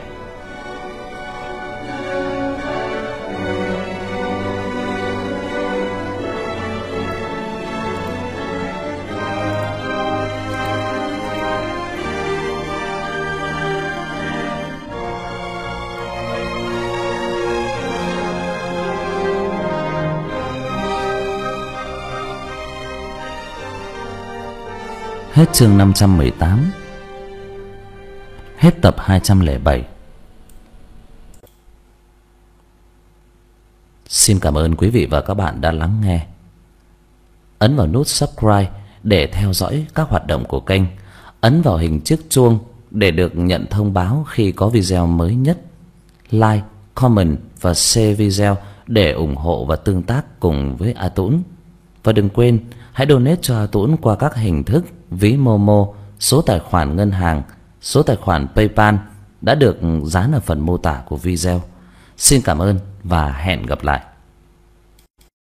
Hết chương năm trăm mười tám. Hết tập hai trăm lẻ bảy. Xin cảm ơn quý vị và các bạn đã lắng nghe. Ấn vào nút subscribe để theo dõi các hoạt động của kênh. Ấn vào hình chiếc chuông để được nhận thông báo khi có video mới nhất. Like, comment và share video để ủng hộ và tương tác cùng với A Tũng. Và đừng quên hãy donate cho A Tũng qua các hình thức ví Momo, số tài khoản ngân hàng, số tài khoản PayPal đã được dán ở phần mô tả của video. Xin cảm ơn và hẹn gặp lại.